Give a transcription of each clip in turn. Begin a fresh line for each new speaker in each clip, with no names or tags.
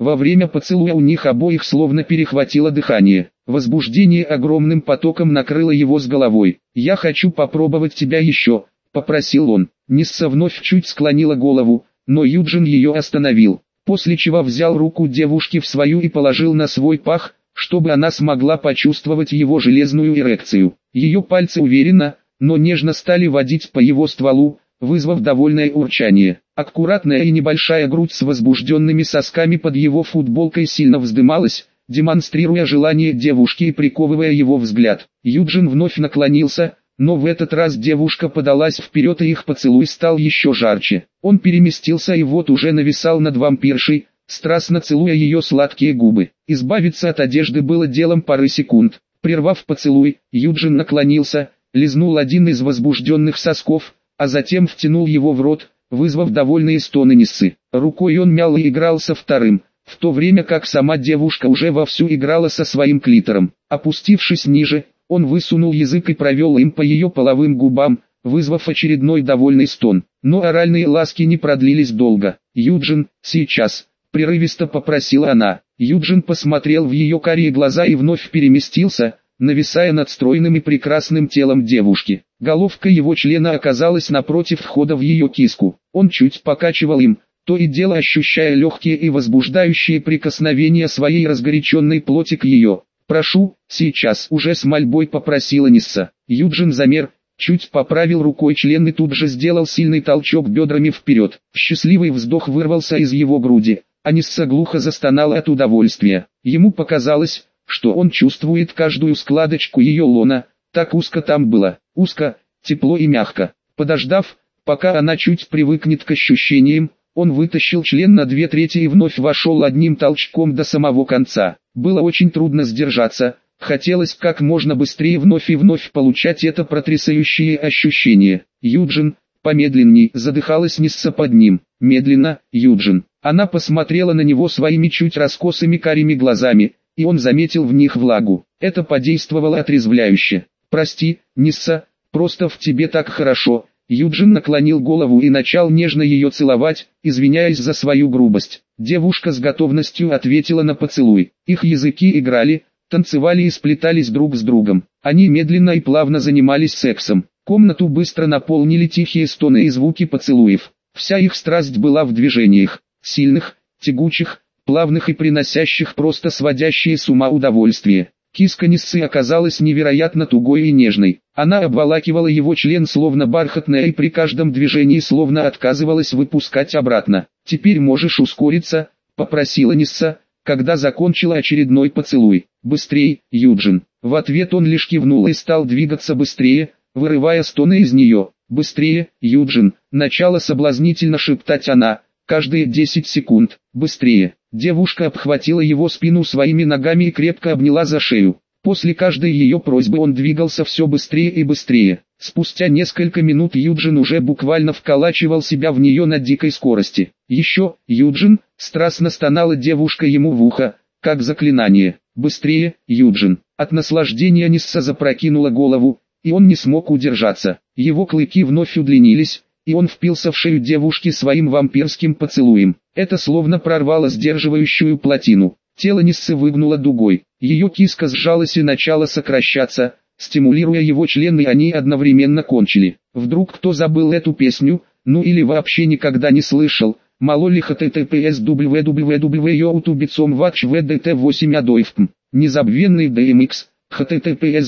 Во время поцелуя у них обоих словно перехватило дыхание. Возбуждение огромным потоком накрыло его с головой. «Я хочу попробовать тебя еще», — попросил он. Нисса вновь чуть склонила голову, но Юджин ее остановил, после чего взял руку девушки в свою и положил на свой пах, чтобы она смогла почувствовать его железную эрекцию. Ее пальцы уверенно, но нежно стали водить по его стволу, вызвав довольное урчание. Аккуратная и небольшая грудь с возбужденными сосками под его футболкой сильно вздымалась, демонстрируя желание девушки и приковывая его взгляд. Юджин вновь наклонился, но в этот раз девушка подалась вперед и их поцелуй стал еще жарче. Он переместился и вот уже нависал над вампиршей, страстно целуя ее сладкие губы. Избавиться от одежды было делом пары секунд. Прервав поцелуй, Юджин наклонился, лизнул один из возбужденных сосков, а затем втянул его в рот, вызвав довольные стоны Ниссы. Рукой он мял и играл со вторым, в то время как сама девушка уже вовсю играла со своим клитором. Опустившись ниже, он высунул язык и провел им по ее половым губам, вызвав очередной довольный стон. Но оральные ласки не продлились долго. «Юджин, сейчас!» — прерывисто попросила она. Юджин посмотрел в ее карие глаза и вновь переместился, нависая над стройным и прекрасным телом девушки. Головка его члена оказалась напротив входа в ее киску. Он чуть покачивал им, то и дело ощущая легкие и возбуждающие прикосновения своей разгоряченной плоти к ее. «Прошу, сейчас!» — уже с мольбой попросила Нисса. Юджин замер, чуть поправил рукой член и тут же сделал сильный толчок бедрами вперед. Счастливый вздох вырвался из его груди, а Нисса глухо застонала от удовольствия. Ему показалось, что он чувствует каждую складочку ее лона, так узко там было, узко, тепло и мягко. Подождав, пока она чуть привыкнет к ощущениям, он вытащил член на 2/3 и вновь вошел одним толчком до самого конца. Было очень трудно сдержаться, хотелось как можно быстрее вновь и вновь получать это потрясающее ощущение. «Юджин, помедленней!» — задыхалась Нисса под ним. «Медленно, Юджин!» Она посмотрела на него своими чуть раскосыми карими глазами, и он заметил в них влагу. Это подействовало отрезвляюще. «Прости, Нисса, просто в тебе так хорошо». Юджин наклонил голову и начал нежно ее целовать, извиняясь за свою грубость. Девушка с готовностью ответила на поцелуй. Их языки играли, танцевали и сплетались друг с другом. Они медленно и плавно занимались сексом. Комнату быстро наполнили тихие стоны и звуки поцелуев. Вся их страсть была в движениях, сильных, тягучих, плавных и приносящих просто сводящие с ума удовольствие. Киска Ниссы оказалась невероятно тугой и нежной. Она обволакивала его член словно бархатная и при каждом движении словно отказывалась выпускать обратно. «Теперь можешь ускориться», — попросила Нисса, когда закончила очередной поцелуй. «Быстрей, Юджин». В ответ он лишь кивнул и стал двигаться быстрее, вырывая стоны из нее. «Быстрее, Юджин», — начала соблазнительно шептать она, каждые 10 секунд. «Быстрее». Девушка обхватила его спину своими ногами и крепко обняла за шею. После каждой ее просьбы он двигался все быстрее и быстрее. Спустя несколько минут Юджин уже буквально вколачивал себя в нее на дикой скорости. «Еще, Юджин!» — страстно стонала девушка ему в ухо, как заклинание. «Быстрее, Юджин!» От наслаждения Нисса запрокинула голову, и он не смог удержаться. Его клыки вновь удлинились, и он впился в шею девушки своим вампирским поцелуем. Это словно прорвало сдерживающую плотину. Тело Ниссы выгнуло дугой. Ее киска сжалась и начала сокращаться, стимулируя его член, и они одновременно кончили. Вдруг кто забыл эту песню, ну или вообще никогда не слышал. Малоли https www.youtube.com watch vdt8 adoivpm. Незабвенный DMX. https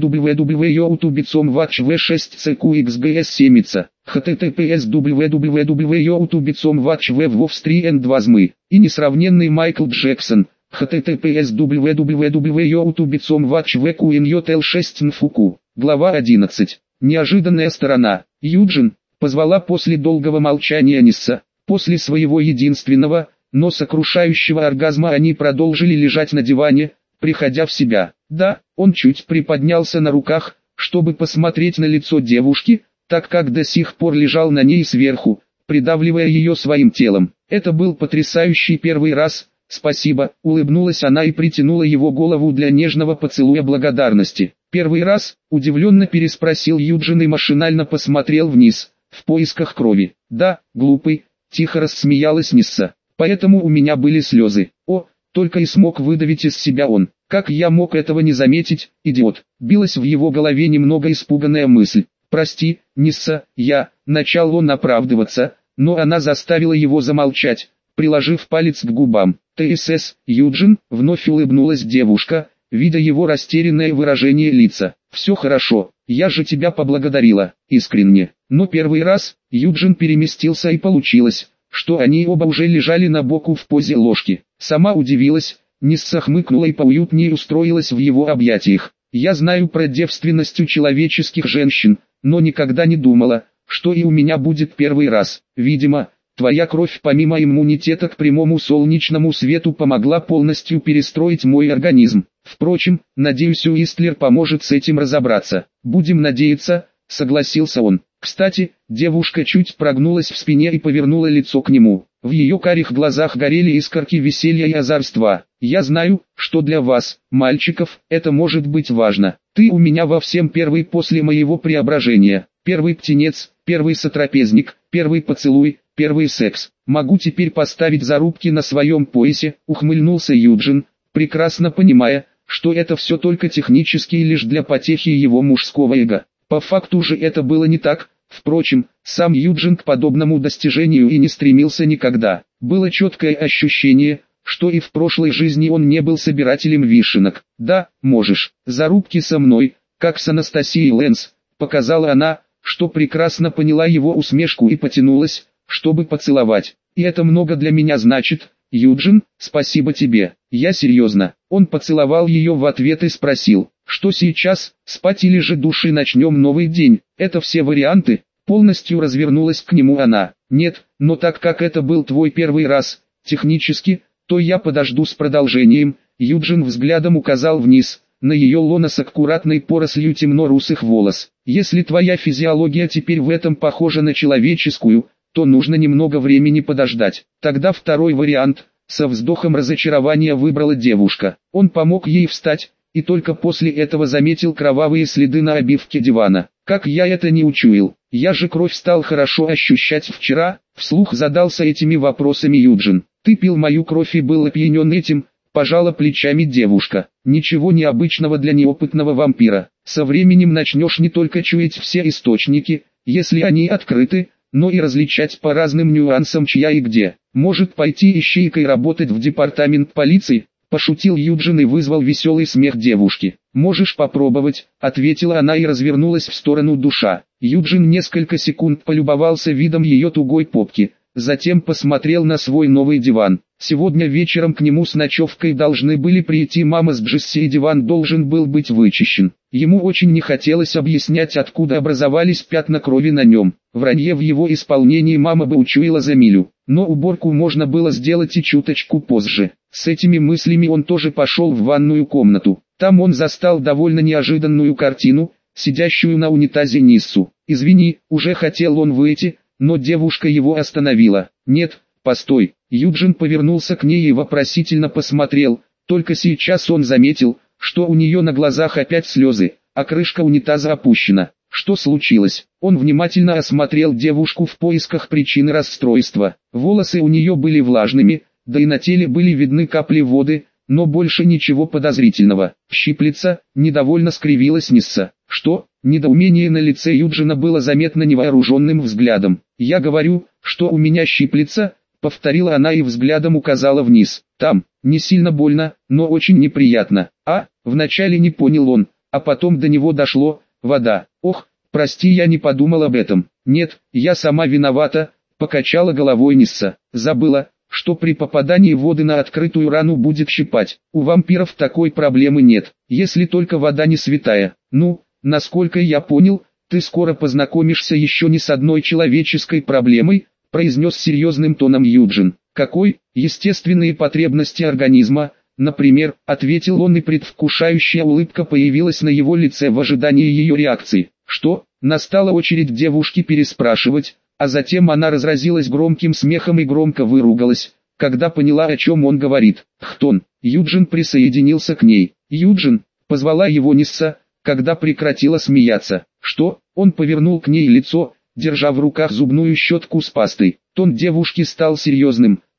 www.youtube.com watch v6cqxgs7. https www.youtube.com watch vwov3n2zmy. И несравненный Майкл Джексон. https www.youtube.com watch vqnyotel6nfuku. Глава 11. Неожиданная сторона. Юджин, позвала после долгого молчания Нисса. После своего единственного, но сокрушающего оргазма они продолжили лежать на диване, приходя в себя. Да, он чуть приподнялся на руках, чтобы посмотреть на лицо девушки, так как до сих пор лежал на ней сверху, придавливая ее своим телом. Это был потрясающий первый раз. «Спасибо», — улыбнулась она и притянула его голову для нежного поцелуя благодарности. «Первый раз?» — удивленно переспросил Юджин и машинально посмотрел вниз, в поисках крови. «Да, глупый», — тихо рассмеялась Нисса. Поэтому у меня были слезы. О, только и смог выдавить из себя он. Как я мог этого не заметить, идиот? Билась в его голове немного испуганная мысль. «Прости, Нисса, начал он оправдываться, но она заставила его замолчать, приложив палец к губам. «ТСС, Юджин», вновь улыбнулась девушка, видя его растерянное выражение лица. «Все хорошо, я же тебя поблагодарила, искренне». Но первый раз, Юджин переместился и получилось, что они оба уже лежали на боку в позе ложки. Сама удивилась, Нисса хмыкнула и поуютнее устроилась в его объятиях. «Я знаю про девственность у человеческих женщин, но никогда не думала, что и у меня будет первый раз. Видимо, твоя кровь помимо иммунитета к прямому солнечному свету помогла полностью перестроить мой организм. Впрочем, надеюсь, Уистлер поможет с этим разобраться». «Будем надеяться», — согласился он. Кстати, девушка чуть прогнулась в спине и повернула лицо к нему. В ее карих глазах горели искорки веселья и озорства. «Я знаю, что для вас, мальчиков, это может быть важно. Ты у меня во всем первый после моего преображения. Первый птенец, первый сотрапезник, первый поцелуй, первый секс. Могу теперь поставить зарубки на своем поясе», — ухмыльнулся Юджин, прекрасно понимая, что это все только технически и лишь для потехи его мужского эго. По факту же это было не так. Впрочем, сам Юджин к подобному достижению и не стремился никогда. Было четкое ощущение, что и в прошлой жизни он не был собирателем вишенок. «Да, можешь, зарубки со мной, как с Анастасией Лэнс», — показала она, что прекрасно поняла его усмешку и потянулась, чтобы поцеловать. «И это много для меня значит, Юджин, спасибо тебе, я серьезно». Он поцеловал ее в ответ и спросил: «Что сейчас, спать или же души начнем новый день?» «Это все варианты», — полностью развернулась к нему она. «Нет, но так как это был твой первый раз, технически, то я подожду с продолжением». Юджин взглядом указал вниз, на ее лоно с аккуратной порослью темно-русых волос. «Если твоя физиология теперь в этом похожа на человеческую, то нужно немного времени подождать. Тогда второй вариант», — со вздохом разочарования выбрала девушка. Он помог ей встать, и только после этого заметил кровавые следы на обивке дивана. «Как я это не учуял? Я же кровь стал хорошо ощущать вчера», — вслух задался этими вопросами Юджин. «Ты пил мою кровь и был опьянен этим», — пожала плечами девушка. «Ничего необычного для неопытного вампира. Со временем начнешь не только чуять все источники, если они открыты, но и различать по разным нюансам чья и где. Может пойти ищейкой работать в департамент полиции?» Пошутил Юджин и вызвал веселый смех девушки. «Можешь попробовать», — ответила она и развернулась в сторону душа. Юджин несколько секунд полюбовался видом ее тугой попки, затем посмотрел на свой новый диван. Сегодня вечером к нему с ночевкой должны были прийти мама с Джесси, и диван должен был быть вычищен. Ему очень не хотелось объяснять, откуда образовались пятна крови на нем. Вранье в его исполнении мама бы учуяла за милю, но уборку можно было сделать и чуточку позже. С этими мыслями он тоже пошел в ванную комнату. Там он застал довольно неожиданную картину, сидящую на унитазе Ниссу. «Извини», уже хотел он выйти, но девушка его остановила. «Нет, постой». Юджин повернулся к ней и вопросительно посмотрел. Только сейчас он заметил, что у нее на глазах опять слезы, а крышка унитаза опущена. Что случилось? Он внимательно осмотрел девушку в поисках причины расстройства. Волосы у нее были влажными, да и на теле были видны капли воды, но больше ничего подозрительного. «Щиплется», недовольно скривилась Нисса. «Что?» Недоумение на лице Юджина было заметно невооруженным взглядом. «Я говорю, что у меня щиплется», повторила она и взглядом указала вниз. «Там, не сильно больно, но очень неприятно». Вначале не понял он, а потом до него дошло. «Вода. Ох, прости, я не подумал об этом». «Нет, я сама виновата», покачала головой Нисса. «Забыла, что при попадании воды на открытую рану будет щипать. У вампиров такой проблемы нет, если только вода не святая. Ну, насколько я понял, ты скоро познакомишься еще не с одной человеческой проблемой», произнес серьезным тоном Юджин. «Какой? Естественные потребности организма, например», ответил он, и предвкушающая улыбка появилась на его лице в ожидании ее реакции. «Что?» Настала очередь девушки переспрашивать, а затем она разразилась громким смехом и громко выругалась, когда поняла, о чем он говорит. «Хтон!» Юджин присоединился к ней. «Юджин!» позвала его Нисса, когда прекратила смеяться. «Что?» Он повернул к ней лицо, держа в руках зубную щетку с пастой. Тон девушки стал серьезным,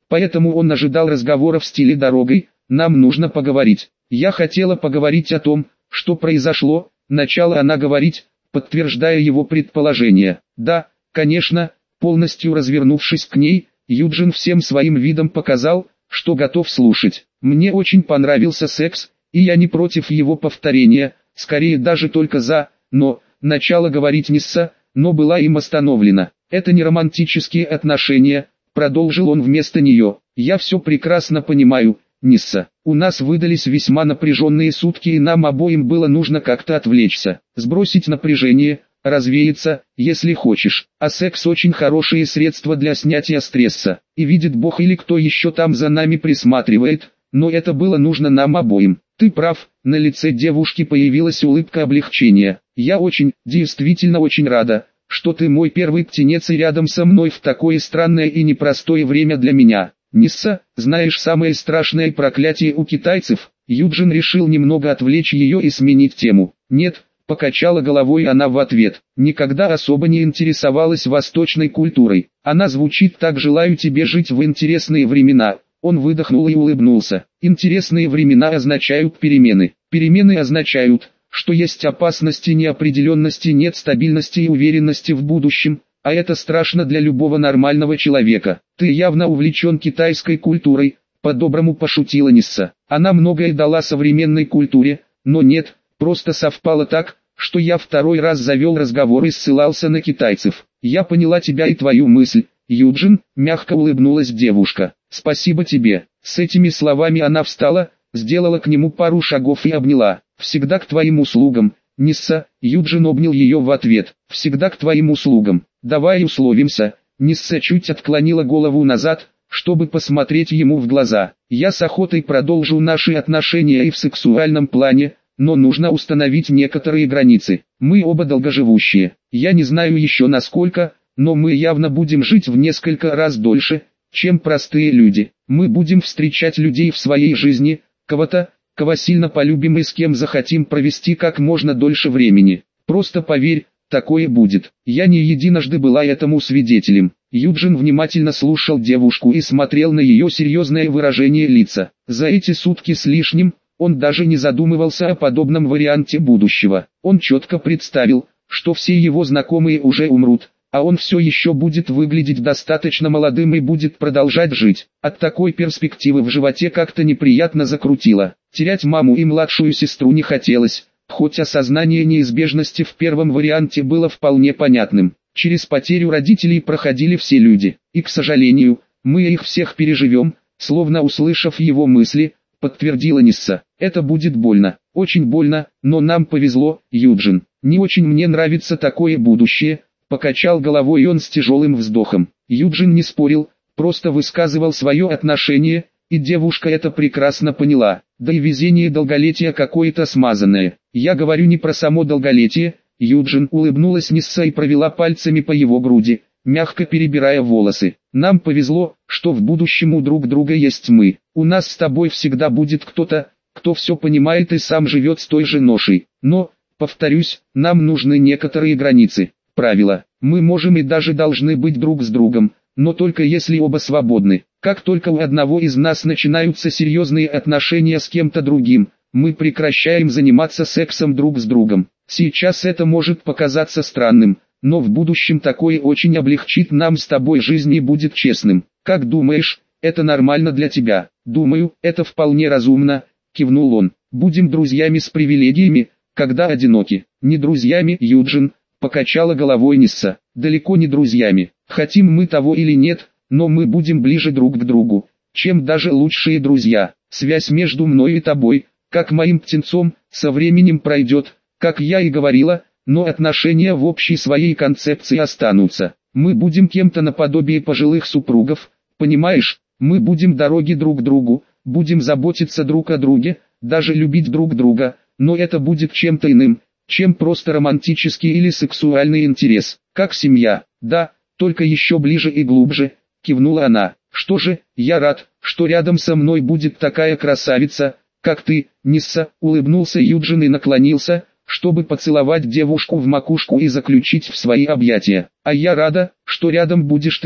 Поэтому он ожидал разговора в стиле «дорогой, нам нужно поговорить». Я хотела поговорить о том, что произошло, начала она говорить, подтверждая его предположение. Да, конечно, полностью развернувшись к ней, Юджин всем своим видом показал, что готов слушать. Мне очень понравился секс, и я не против его повторения, скорее даже только за, но, начала говорить Нисса, но была им остановлена. Это не романтические отношения, продолжил он вместо нее. Я все прекрасно понимаю, Нисса. У нас выдались весьма напряженные сутки, и нам обоим было нужно как-то отвлечься, сбросить напряжение, развеяться, если хочешь. А секс очень хорошее средство для снятия стресса. И видит Бог или кто еще там за нами присматривает, но это было нужно нам обоим. Ты прав, на лице девушки появилась улыбка облегчения. Я действительно очень рада, что ты мой первый птенец и рядом со мной в такое странное и непростое время для меня. Нисса, знаешь самое страшное проклятие у китайцев? Юджин решил немного отвлечь ее и сменить тему. Нет, покачала головой она в ответ. Никогда особо не интересовалась восточной культурой. Она звучит так: желаю тебе жить в интересные времена. Он выдохнул и улыбнулся. Интересные времена означают перемены. Перемены означают, что есть опасности, неопределенности, нет стабильности и уверенности в будущем, а это страшно для любого нормального человека. Ты явно увлечен китайской культурой, по-доброму пошутила Нисса. Она многое дала современной культуре, но нет, просто совпало так, что я второй раз завел разговор и ссылался на китайцев. Я поняла тебя и твою мысль, Юджин, мягко улыбнулась девушка. Спасибо тебе. С этими словами она встала, сделала к нему пару шагов и обняла. Всегда к твоим услугам, Нисса. Юджин обнял ее в ответ. Всегда к твоим услугам. Давай условимся. Нисса чуть отклонила голову назад, чтобы посмотреть ему в глаза. Я с охотой продолжу наши отношения и в сексуальном плане, но нужно установить некоторые границы. Мы оба долгоживущие. Я не знаю еще насколько, но мы явно будем жить в несколько раз дольше, чем простые люди. Мы будем встречать людей в своей жизни, кого сильно полюбим и с кем захотим провести как можно дольше времени. Просто поверь, такое будет. Я не единожды была этому свидетелем. Юджин внимательно слушал девушку и смотрел на ее серьезное выражение лица. За эти сутки с лишним, он даже не задумывался о подобном варианте будущего. Он четко представил, что все его знакомые уже умрут, а он все еще будет выглядеть достаточно молодым и будет продолжать жить. От такой перспективы в животе как-то неприятно закрутило. Терять маму и младшую сестру не хотелось, хоть осознание неизбежности в первом варианте было вполне понятным. Через потерю родителей проходили все люди, и, к сожалению, мы их всех переживем, словно услышав его мысли, подтвердила Нисса. Это будет больно, очень больно, но нам повезло, Юджин. Не очень мне нравится такое будущее. Покачал головой он с тяжелым вздохом. Юджин не спорил, просто высказывал свое отношение, и девушка это прекрасно поняла. Да и везение долголетия какое-то смазанное. Я говорю не про само долголетие. Юджин, улыбнулась Нисса и провела пальцами по его груди, мягко перебирая волосы. Нам повезло, что в будущем у друг друга есть мы. У нас с тобой всегда будет кто-то, кто все понимает и сам живет с той же ношей. Но, повторюсь, нам нужны некоторые границы. Правила. Мы можем и даже должны быть друг с другом, но только если оба свободны. Как только у одного из нас начинаются серьезные отношения с кем-то другим, мы прекращаем заниматься сексом друг с другом. Сейчас это может показаться странным, но в будущем такое очень облегчит нам с тобой жизнь и будет честным. Как думаешь, это нормально для тебя? Думаю, это вполне разумно, кивнул он. Будем друзьями с привилегиями, когда одиноки. Не друзьями, Юджин. Покачала головой Нисса. Далеко не друзьями. Хотим мы того или нет, но мы будем ближе друг к другу, чем даже лучшие друзья. Связь между мной и тобой, как моим птенцом, со временем пройдет, как я и говорила, но отношения в общей своей концепции останутся. Мы будем кем-то наподобие пожилых супругов, понимаешь? Мы будем дороги друг другу, будем заботиться друг о друге, даже любить друг друга, но это будет чем-то иным, чем просто романтический или сексуальный интерес, как семья. Да, только еще ближе и глубже, кивнула она. Что же, я рад, что рядом со мной будет такая красавица, как ты, Нисса, улыбнулся Юджин и наклонился, чтобы поцеловать девушку в макушку и заключить в свои объятия. А я рада, что рядом будешь ты,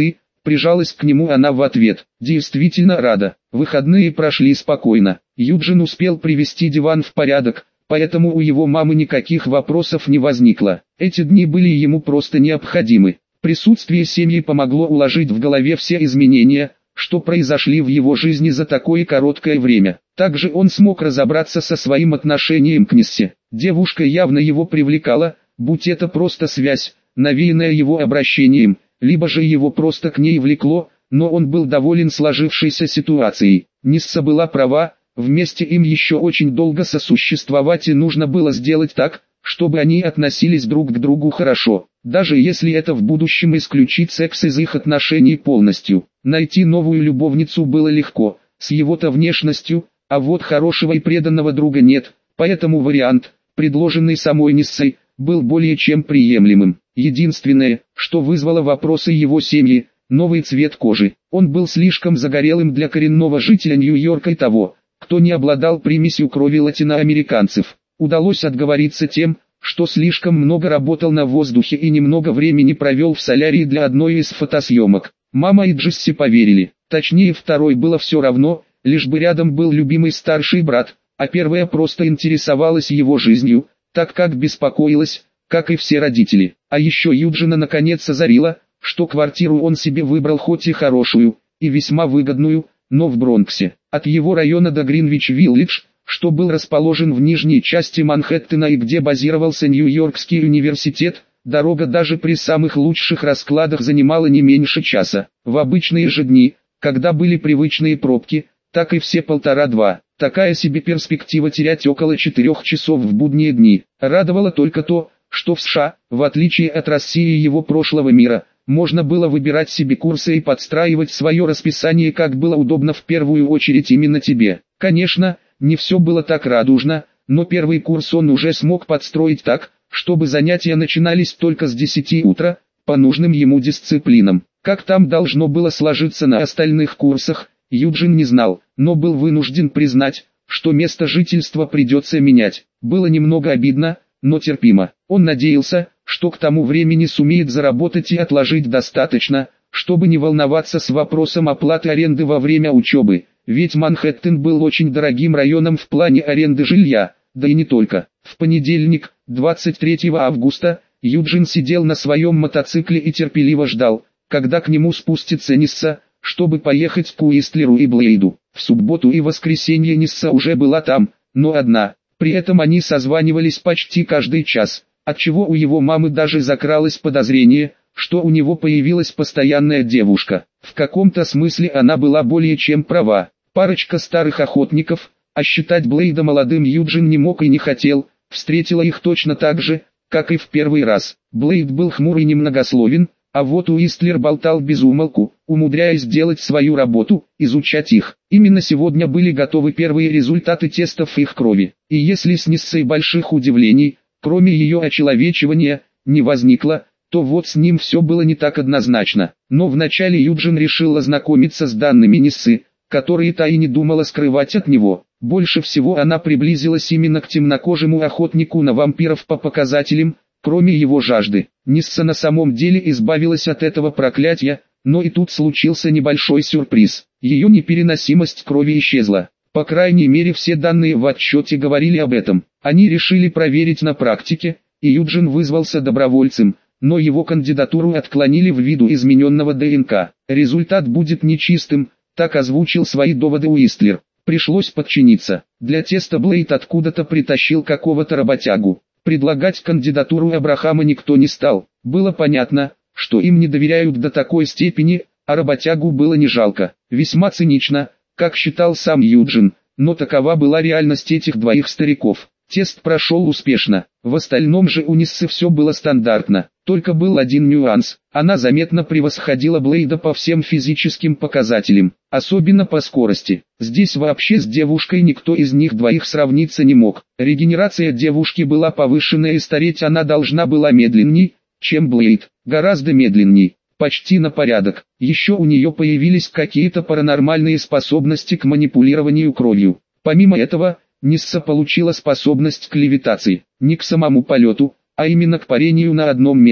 Прижалась к нему она в ответ. Действительно рада. Выходные прошли спокойно. Юджин успел привести диван в порядок, поэтому у его мамы никаких вопросов не возникло. Эти дни были ему просто необходимы. Присутствие семьи помогло уложить в голове все изменения, что произошли в его жизни за такое короткое время. Также он смог разобраться со своим отношением к Ниссе. Девушка явно его привлекала, будь это просто связь, навеянная его обращением, либо же его просто к ней влекло, но он был доволен сложившейся ситуацией. Нисса была права, вместе им еще очень долго сосуществовать и нужно было сделать так, чтобы они относились друг к другу хорошо, даже если это в будущем исключит секс из их отношений полностью. Найти новую любовницу было легко, с его-то внешностью, а вот хорошего и преданного друга нет, поэтому вариант, предложенный самой Ниссой, был более чем приемлемым. Единственное, что вызвало вопросы его семьи, новый цвет кожи. Он был слишком загорелым для коренного жителя Нью-Йорка и того, кто не обладал примесью крови латиноамериканцев. Удалось отговориться тем, что слишком много работал на воздухе и немного времени провел в солярии для одной из фотосъемок. Мама и Джесси поверили, точнее второй было все равно, лишь бы рядом был любимый старший брат, а первая просто интересовалась его жизнью, так как беспокоилась, как и все родители. А еще Юджина наконец озарила, что квартиру он себе выбрал хоть и хорошую, и весьма выгодную, но в Бронксе. От его района до Гринвич-Виллидж, что был расположен в нижней части Манхэттена и где базировался Нью-Йоркский университет, дорога даже при самых лучших раскладах занимала не меньше часа. В обычные же дни, когда были привычные пробки, так и все 1,5-2. Такая себе перспектива терять около 4 часов в будние дни. Радовало только то, что в США, в отличие от России и его прошлого мира, можно было выбирать себе курсы и подстраивать свое расписание как было удобно в первую очередь именно тебе. Конечно, не все было так радужно, но первый курс он уже смог подстроить так, чтобы занятия начинались только с 10 утра, по нужным ему дисциплинам. Как там должно было сложиться на остальных курсах, Юджин не знал, но был вынужден признать, что место жительства придется менять. Было немного обидно, но терпимо. Он надеялся, что к тому времени сумеет заработать и отложить достаточно, чтобы не волноваться с вопросом оплаты аренды во время учебы, ведь Манхэттен был очень дорогим районом в плане аренды жилья, да и не только. В понедельник, 23 августа, Юджин сидел на своем мотоцикле и терпеливо ждал, когда к нему спустится Нисса, чтобы поехать к Уистлеру и Блейду. В субботу и воскресенье Нисса уже была там, но одна. При этом они созванивались почти каждый час, отчего у его мамы даже закралось подозрение, что у него появилась постоянная девушка. В каком-то смысле она была более чем права. Парочка старых охотников, а считать Блейда молодым Юджин не мог и не хотел, встретила их точно так же, как и в первый раз. Блейд был хмур и немногословен, а вот Уистлер болтал без умолку, умудряясь делать свою работу, изучать их. Именно сегодня были готовы первые результаты тестов их крови. И если с Ниссой больших удивлений, кроме ее очеловечивания, не возникло, то вот с ним все было не так однозначно. Но вначале Юджин решил ознакомиться с данными Ниссы, которые та и не думала скрывать от него. Больше всего она приблизилась именно к темнокожему охотнику на вампиров по показателям, кроме его жажды. Нисса на самом деле избавилась от этого проклятия, но и тут случился небольшой сюрприз. Ее непереносимость крови исчезла. По крайней мере все данные в отчете говорили об этом. Они решили проверить на практике, и Юджин вызвался добровольцем, но его кандидатуру отклонили ввиду измененного ДНК. Результат будет нечистым, так озвучил свои доводы Уистлер. Пришлось подчиниться. Для теста Блейд откуда-то притащил какого-то работягу. Предлагать кандидатуру Абрахама никто не стал. Было понятно, что им не доверяют до такой степени, а работягу было не жалко. Весьма цинично, как считал сам Юджин, но такова была реальность этих двоих стариков. Тест прошел успешно. В остальном же у Ниссы все было стандартно. Только был один нюанс. Она заметно превосходила Блейда по всем физическим показателям, особенно по скорости. Здесь вообще с девушкой никто из них двоих сравниться не мог. Регенерация девушки была повышенная и стареть она должна была медленней, чем Блейд. Гораздо медленней. Почти на порядок. Еще у нее появились какие-то паранормальные способности к манипулированию кровью. Помимо этого, Нисса получила способность к левитации. Не к самому полету, а именно к парению на одном месте.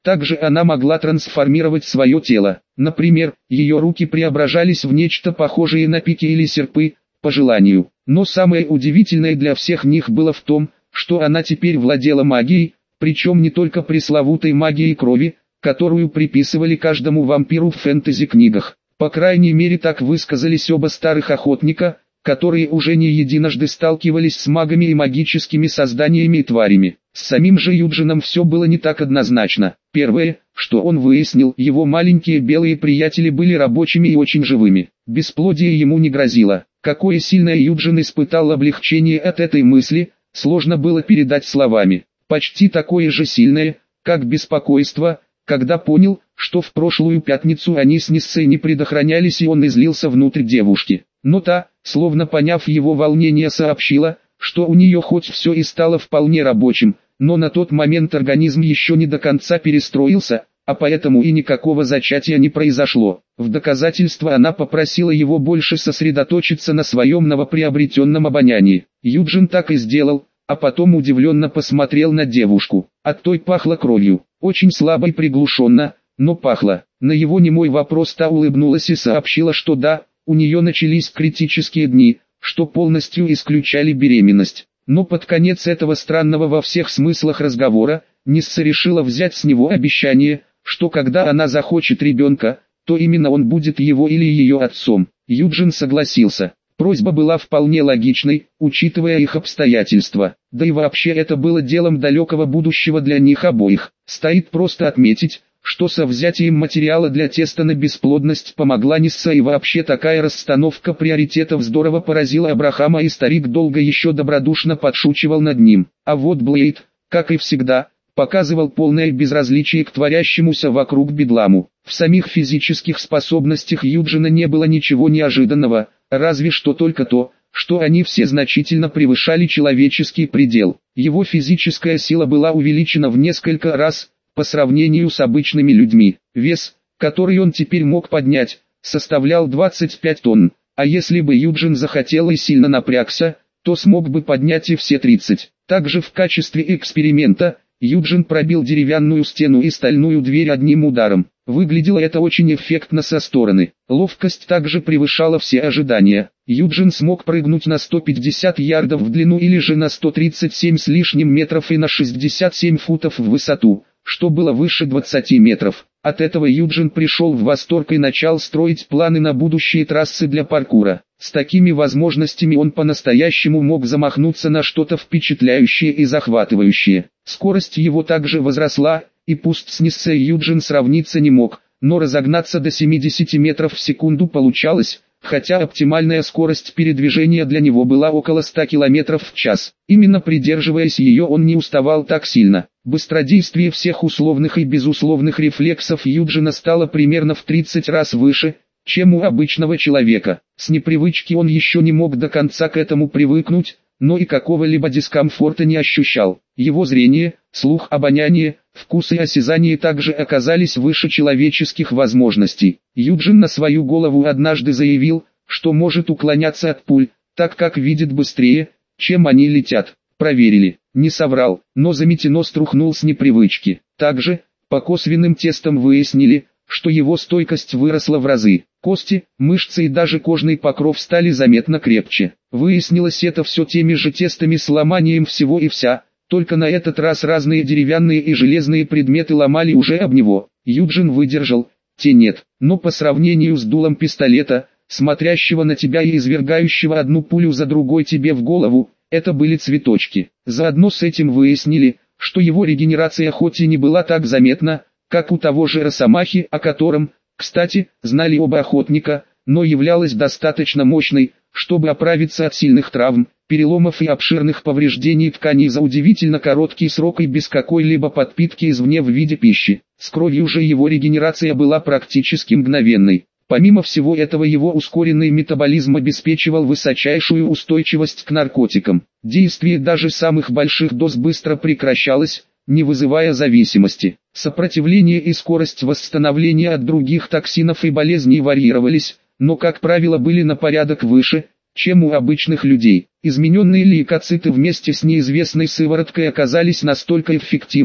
Также она могла трансформировать свое тело. Например, ее руки преображались в нечто похожее на пики или серпы, по желанию. Но самое удивительное для всех них было в том, что она теперь владела магией, причем не только пресловутой магией крови, которую приписывали каждому вампиру в фэнтези-книгах. По крайней мере так высказались оба старых охотника, которые уже не единожды сталкивались с магами и магическими созданиями и тварями. С самим же Юджином все было не так однозначно. Первое, что он выяснил, его маленькие белые приятели были рабочими и очень живыми. Бесплодие ему не грозило. Какое сильное Юджин испытал облегчение от этой мысли, сложно было передать словами. Почти такое же сильное, как беспокойство, когда понял, что в прошлую пятницу они с Ниссой не предохранялись и он излился внутрь девушки. Но та, словно поняв его волнение, сообщила, что у нее хоть все и стало вполне рабочим, но на тот момент организм еще не до конца перестроился, а поэтому и никакого зачатия не произошло. В доказательство она попросила его больше сосредоточиться на своем новоприобретенном обонянии. Юджин так и сделал, а потом удивленно посмотрел на девушку. От той пахло кровью, очень слабо и приглушенно, но пахло. На его немой вопрос та улыбнулась и сообщила, что да, у нее начались критические дни, что полностью исключали беременность. Но под конец этого странного во всех смыслах разговора, Нисса решила взять с него обещание, что когда она захочет ребенка, то именно он будет его или ее отцом. Юджин согласился. Просьба была вполне логичной, учитывая их обстоятельства. Да и вообще это было делом далекого будущего для них обоих. Стоит просто отметить, что со взятием материала для теста на бесплодность помогла Нисса, и вообще такая расстановка приоритетов здорово поразила Абрахама, и старик долго еще добродушно подшучивал над ним. А вот Блейд, как и всегда, показывал полное безразличие к творящемуся вокруг бедламу. В самих физических способностях Юджина не было ничего неожиданного, разве что только то, что они все значительно превышали человеческий предел. Его физическая сила была увеличена в несколько раз, по сравнению с обычными людьми. Вес, который он теперь мог поднять, составлял 25 тонн, а если бы Юджин захотел и сильно напрягся, то смог бы поднять и все 30. Также в качестве эксперимента, Юджин пробил деревянную стену и стальную дверь одним ударом. Выглядело это очень эффектно со стороны. Ловкость также превышала все ожидания. Юджин смог прыгнуть на 150 ярдов в длину или же на 137 с лишним метров и на 67 футов в высоту, что было выше 20 метров. От этого Юджин пришел в восторг и начал строить планы на будущие трассы для паркура. С такими возможностями он по-настоящему мог замахнуться на что-то впечатляющее и захватывающее. Скорость его также возросла, и пусть с Ниссой Юджин сравниться не мог, но разогнаться до 70 метров в секунду получалось, хотя оптимальная скорость передвижения для него была около 100 км в час. Именно придерживаясь ее, он не уставал так сильно. Быстродействие всех условных и безусловных рефлексов Юджина стало примерно в 30 раз выше, чем у обычного человека. С непривычки он еще не мог до конца к этому привыкнуть, но и какого-либо дискомфорта не ощущал. Его зрение, слух, обоняние, вкус и осязание также оказались выше человеческих возможностей. Юджин на свою голову однажды заявил, что может уклоняться от пуль, так как видит быстрее, чем они летят. Проверили, не соврал, но заметено струхнул с непривычки. Также, по косвенным тестам выяснили, что его стойкость выросла в разы. Кости, мышцы и даже кожный покров стали заметно крепче. Выяснилось это все теми же тестами с ломанием всего и вся, только на этот раз разные деревянные и железные предметы ломали уже об него. Юджин выдержал, те нет, но по сравнению с дулом пистолета, смотрящего на тебя и извергающего одну пулю за другой тебе в голову, это были цветочки. Заодно с этим выяснили, что его регенерация хоть и не была так заметна, как у того же Росомахи, о котором, кстати, знали оба охотника, но являлась достаточно мощной, чтобы оправиться от сильных травм, переломов и обширных повреждений тканей за удивительно короткий срок и без какой-либо подпитки извне в виде пищи. С кровью же его регенерация была практически мгновенной. Помимо всего этого, его ускоренный метаболизм обеспечивал высочайшую устойчивость к наркотикам. Действие даже самых больших доз быстро прекращалось, не вызывая зависимости. Сопротивление и скорость восстановления от других токсинов и болезней варьировались, но как правило были на порядок выше, чем у обычных людей. Измененные лейкоциты вместе с неизвестной сывороткой оказались настолько эффективны,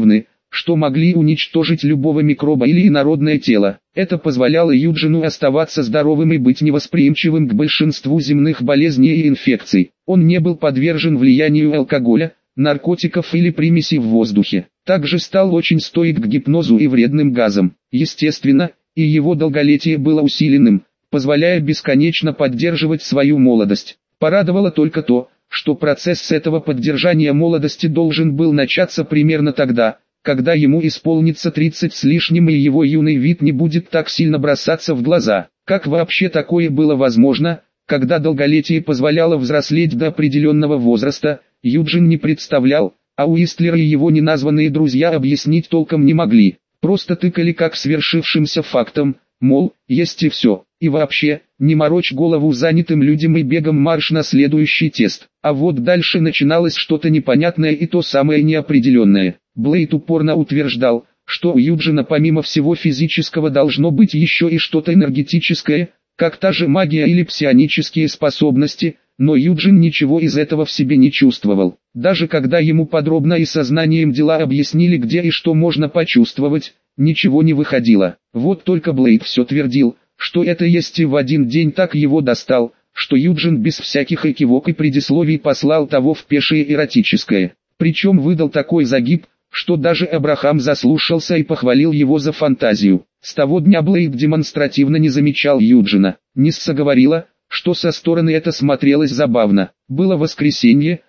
что могли уничтожить любого микроба или инородное тело. Это позволяло Юджину оставаться здоровым и быть невосприимчивым к большинству земных болезней и инфекций. Он не был подвержен влиянию алкоголя, наркотиков или примесей в воздухе. Также стал очень стойк к гипнозу и вредным газам. Естественно, и его долголетие было усиленным, позволяя бесконечно поддерживать свою молодость. Порадовало только то, что процесс этого поддержания молодости должен был начаться примерно тогда, когда ему исполнится 30 с лишним и его юный вид не будет так сильно бросаться в глаза. Как вообще такое было возможно, когда долголетие позволяло взрослеть до определенного возраста, Юджин не представлял, а Уистлер и его неназванные друзья объяснить толком не могли. Просто тыкали как свершившимся фактом, мол, есть и все. И вообще, не морочь голову занятым людям и бегом марш на следующий тест. А вот дальше начиналось что-то непонятное и то самое неопределенное. Блейд упорно утверждал, что у Юджина помимо всего физического должно быть еще и что-то энергетическое, как та же магия или псионические способности, но Юджин ничего из этого в себе не чувствовал. Даже когда ему подробно и сознанием дела объяснили, где и что можно почувствовать, ничего не выходило. Вот только Блейд все твердил, что это есть, и в один день так его достал, что Юджин без всяких экивок и предисловий послал того в пешее эротическое. Причем выдал такой загиб, что даже Абрахам заслушался и похвалил его за фантазию. С того дня Блейд демонстративно не замечал Юджина. Нисса говорила, что со стороны это смотрелось забавно. Было воскресенье,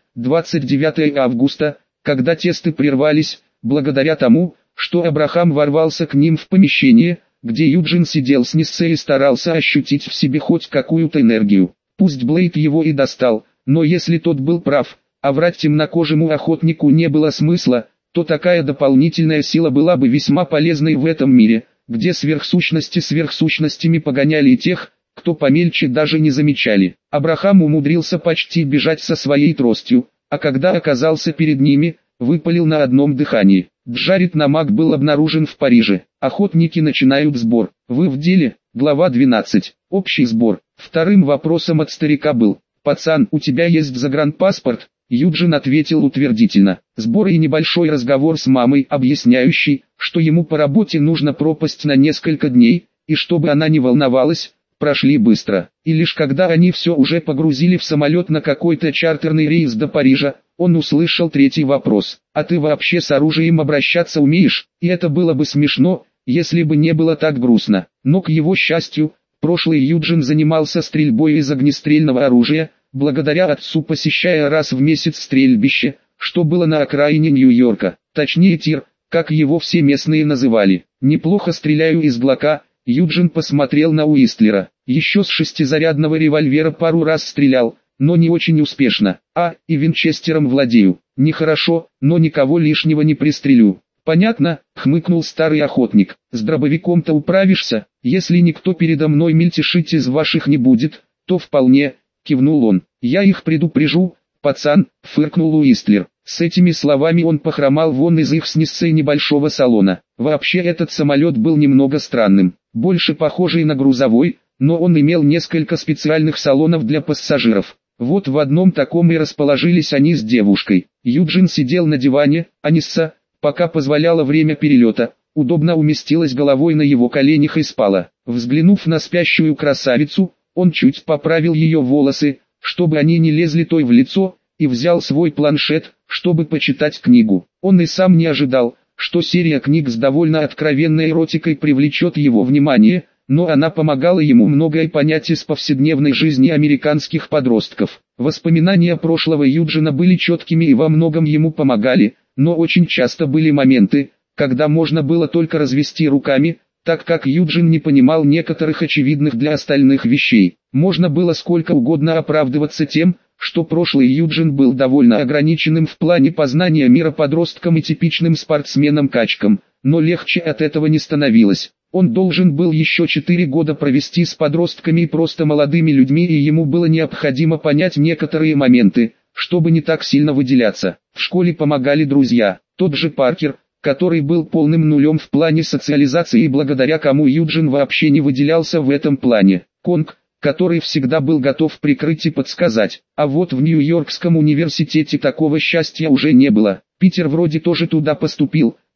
29 августа, когда тесты прервались, благодаря тому, что Абрахам ворвался к ним в помещение, где Юджин сидел с Ниссой и старался ощутить в себе хоть какую-то энергию. Пусть Блейд его и достал, но если тот был прав, а врать темнокожему охотнику не было смысла, то такая дополнительная сила была бы весьма полезной в этом мире, где сверхсущности сверхсущностями погоняли и тех, кто помельче даже не замечали. Абрахам умудрился почти бежать со своей тростью, а когда оказался перед ними, выпалил на одном дыхании. Джаред Намак был обнаружен в Париже. Охотники начинают сбор. Вы в деле? Глава 12. Общий сбор. Вторым вопросом от старика был: «Пацан, у тебя есть загранпаспорт?» Юджин ответил утвердительно. Сбор и небольшой разговор с мамой, объясняющий, что ему по работе нужно пропасть на несколько дней, и чтобы она не волновалась, прошли быстро. И лишь когда они все уже погрузили в самолет на какой-то чартерный рейс до Парижа, он услышал третий вопрос: «А ты вообще с оружием обращаться умеешь?» И это было бы смешно, если бы не было так грустно. Но к его счастью, прошлый Юджин занимался стрельбой из огнестрельного оружия, благодаря отцу посещая раз в месяц стрельбище, что было на окраине Нью-Йорка, точнее тир, как его все местные называли. «Неплохо стреляю из Глока», Юджин посмотрел на Уистлера. «Еще с шестизарядного револьвера пару раз стрелял, но не очень успешно. И Винчестером владею. Нехорошо, но никого лишнего не пристрелю». «Понятно», — хмыкнул старый охотник. «С дробовиком-то управишься, если никто передо мной мельтешить из ваших не будет, то вполне», — кивнул он. «Я их предупрежу, пацан», — фыркнул Уистлер. С этими словами он похромал вон из их с Ниссой небольшого салона. Вообще этот самолет был немного странным, больше похожий на грузовой, но он имел несколько специальных салонов для пассажиров. Вот в одном таком и расположились они с девушкой. Юджин сидел на диване, а Нисса, пока позволяло время перелета, удобно уместилась головой на его коленях и спала. Взглянув на спящую красавицу, он чуть поправил ее волосы, чтобы они не лезли той в лицо, и взял свой планшет, чтобы почитать книгу. Он и сам не ожидал, что серия книг с довольно откровенной эротикой привлечет его внимание, но она помогала ему многое понять из повседневной жизни американских подростков. Воспоминания прошлого Юджина были четкими и во многом ему помогали, но очень часто были моменты, когда можно было только развести руками, так как Юджин не понимал некоторых очевидных для остальных вещей. Можно было сколько угодно оправдываться тем, что прошлый Юджин был довольно ограниченным в плане познания мира подростком и типичным спортсменом-качком, но легче от этого не становилось. Он должен был еще 4 года провести с подростками и просто молодыми людьми, и ему было необходимо понять некоторые моменты, чтобы не так сильно выделяться. В школе помогали друзья, тот же Паркер, который был полным нулем в плане социализации и благодаря кому Юджин вообще не выделялся в этом плане. Конг, который всегда был готов прикрыть и подсказать. А вот в Нью-Йоркском университете такого счастья уже не было. Питер вроде тоже туда поступил,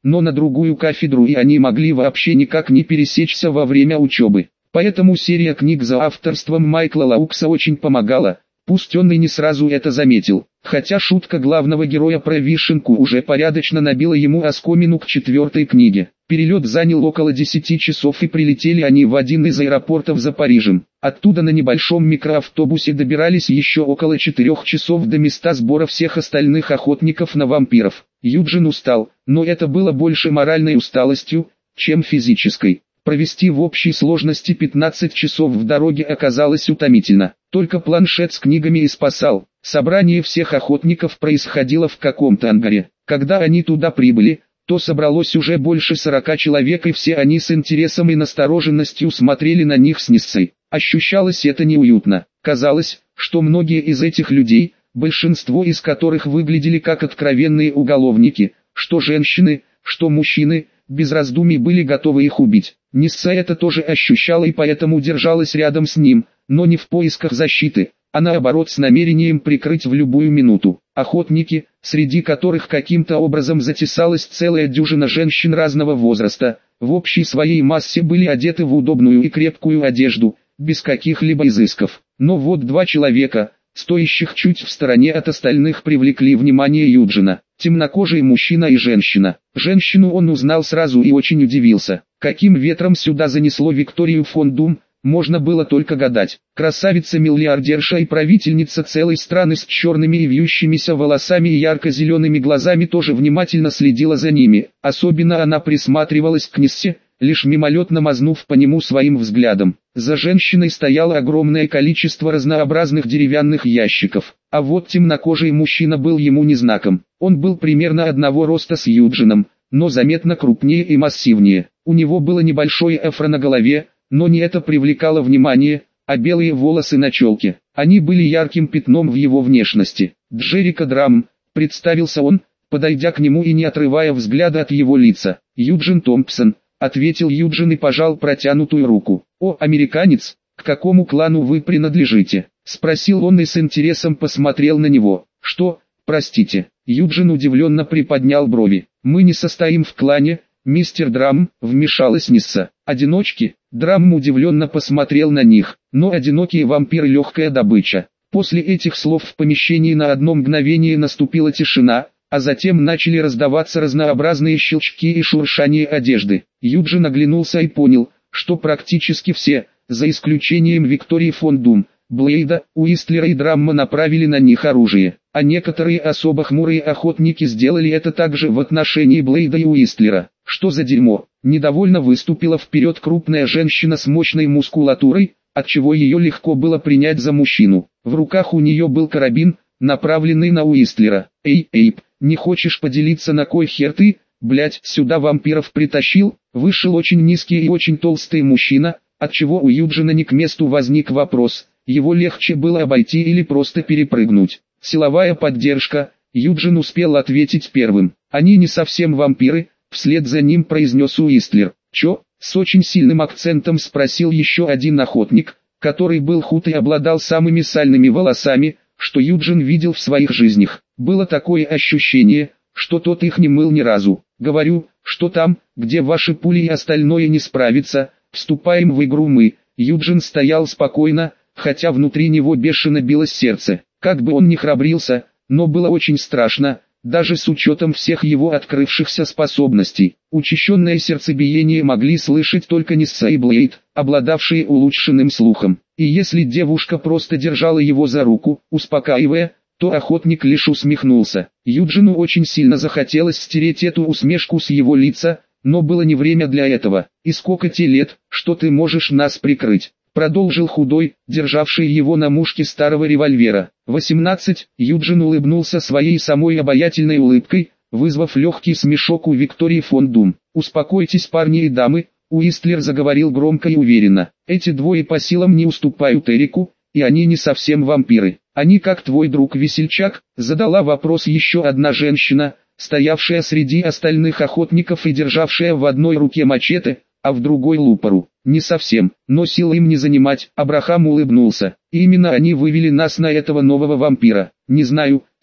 но на другую кафедру, и они могли вообще никак не пересечься во время учебы. Поэтому серия книг за авторством Майкла Лаукса очень помогала, пусть он и не сразу это заметил. Хотя шутка главного героя про вишенку уже порядочно набила ему оскомину к 4-й книге. Перелет занял около 10 часов, и прилетели они в один из аэропортов за Парижем. Оттуда на небольшом микроавтобусе добирались еще около 4 часов до места сбора всех остальных охотников на вампиров. Юджин устал, но это было больше моральной усталостью, чем физической. Провести в общей сложности 15 часов в дороге оказалось утомительно. Только планшет с книгами и спасал. Собрание всех охотников происходило в каком-то ангаре. Когда они туда прибыли, то собралось уже больше 40 человек, и все они с интересом и настороженностью смотрели на них с Ниссой. Ощущалось это неуютно. Казалось, что многие из этих людей, большинство из которых выглядели как откровенные уголовники, что женщины, что мужчины, без раздумий были готовы их убить. Нисса это тоже ощущала и поэтому держалась рядом с ним, но не в поисках защиты, а наоборот с намерением прикрыть в любую минуту. Охотники, среди которых каким-то образом затесалась целая дюжина женщин разного возраста, в общей своей массе были одеты в удобную и крепкую одежду, без каких-либо изысков. Но вот 2 человека, стоящих чуть в стороне от остальных, привлекли внимание Юджина. Темнокожий мужчина и женщина. Женщину он узнал сразу и очень удивился. Каким ветром сюда занесло Викторию фон Дум, можно было только гадать. Красавица-миллиардерша и правительница целой страны с черными и вьющимися волосами и ярко-зелеными глазами тоже внимательно следила за ними. Особенно она присматривалась к Ниссе, лишь мимолетно мазнув по нему своим взглядом. За женщиной стояло огромное количество разнообразных деревянных ящиков, а вот темнокожий мужчина был ему не знаком. Он был примерно одного роста с Юджином, но заметно крупнее и массивнее. У него было небольшое афро на голове, но не это привлекало внимание, а белые волосы на челке. Они были ярким пятном в его внешности. «Джерика Драм», представился он, подойдя к нему и не отрывая взгляда от его лица. «Юджин Томпсон», ответил Юджин и пожал протянутую руку. «О, американец, к какому клану вы принадлежите?» Спросил он и с интересом посмотрел на него. «Что, простите?» Юджин удивленно приподнял брови. «Мы не состоим в клане, мистер Драм», вмешалась Нисса. «Одиночки?» Драм удивленно посмотрел на них. «Но одинокие вампиры — легкая добыча». После этих слов в помещении на одно мгновение наступила тишина, а затем начали раздаваться разнообразные щелчки и шуршание одежды. Юджин оглянулся и понял, что практически все, за исключением Виктории фон Дум, Блейда, Уистлера и Драмма, направили на них оружие, а некоторые особо хмурые охотники сделали это также в отношении Блейда и Уистлера. «Что за дерьмо?» Недовольно выступила вперед крупная женщина с мощной мускулатурой, отчего ее легко было принять за мужчину. В руках у нее был карабин, направленный на Уистлера. «Эй, Эйб, не хочешь поделиться, на кой хер ты, блять, сюда вампиров притащил?» Вышел очень низкий и очень толстый мужчина, отчего у Юджина не к месту возник вопрос, его легче было обойти или просто перепрыгнуть. «Силовая поддержка», Юджин успел ответить первым. «Они не совсем вампиры», вслед за ним произнес Уистлер. «Чё?» С очень сильным акцентом спросил еще один охотник, который был худ и обладал самыми сальными волосами, что Юджин видел в своих жизнях. Было такое ощущение, что тот их не мыл ни разу. «Говорю, что там, где ваши пули и остальное не справится, вступаем в игру мы». Юджин стоял спокойно, хотя внутри него бешено билось сердце. Как бы он ни храбрился, но было очень страшно, даже с учетом всех его открывшихся способностей. Учащенное сердцебиение могли слышать только Нисса и Блейд, обладавшие улучшенным слухом. И если девушка просто держала его за руку, успокаивая, то охотник лишь усмехнулся. Юджину очень сильно захотелось стереть эту усмешку с его лица, но было не время для этого. «И сколько тебе лет, что ты можешь нас прикрыть?» Продолжил худой, державший его на мушке старого револьвера. 18. Юджин улыбнулся своей самой обаятельной улыбкой, вызвав легкий смешок у Виктории фон Дум. «Успокойтесь, парни и дамы», Уистлер заговорил громко и уверенно. «Эти двое по силам не уступают Эрику, и они не совсем вампиры. Они как твой друг-весельчак?» Задала вопрос еще одна женщина, стоявшая среди остальных охотников и державшая в одной руке мачете, а в другой лупору. «Не совсем, но сил им не занимать», Абрахам улыбнулся. «Именно они вывели нас на этого нового вампира. Не знаю,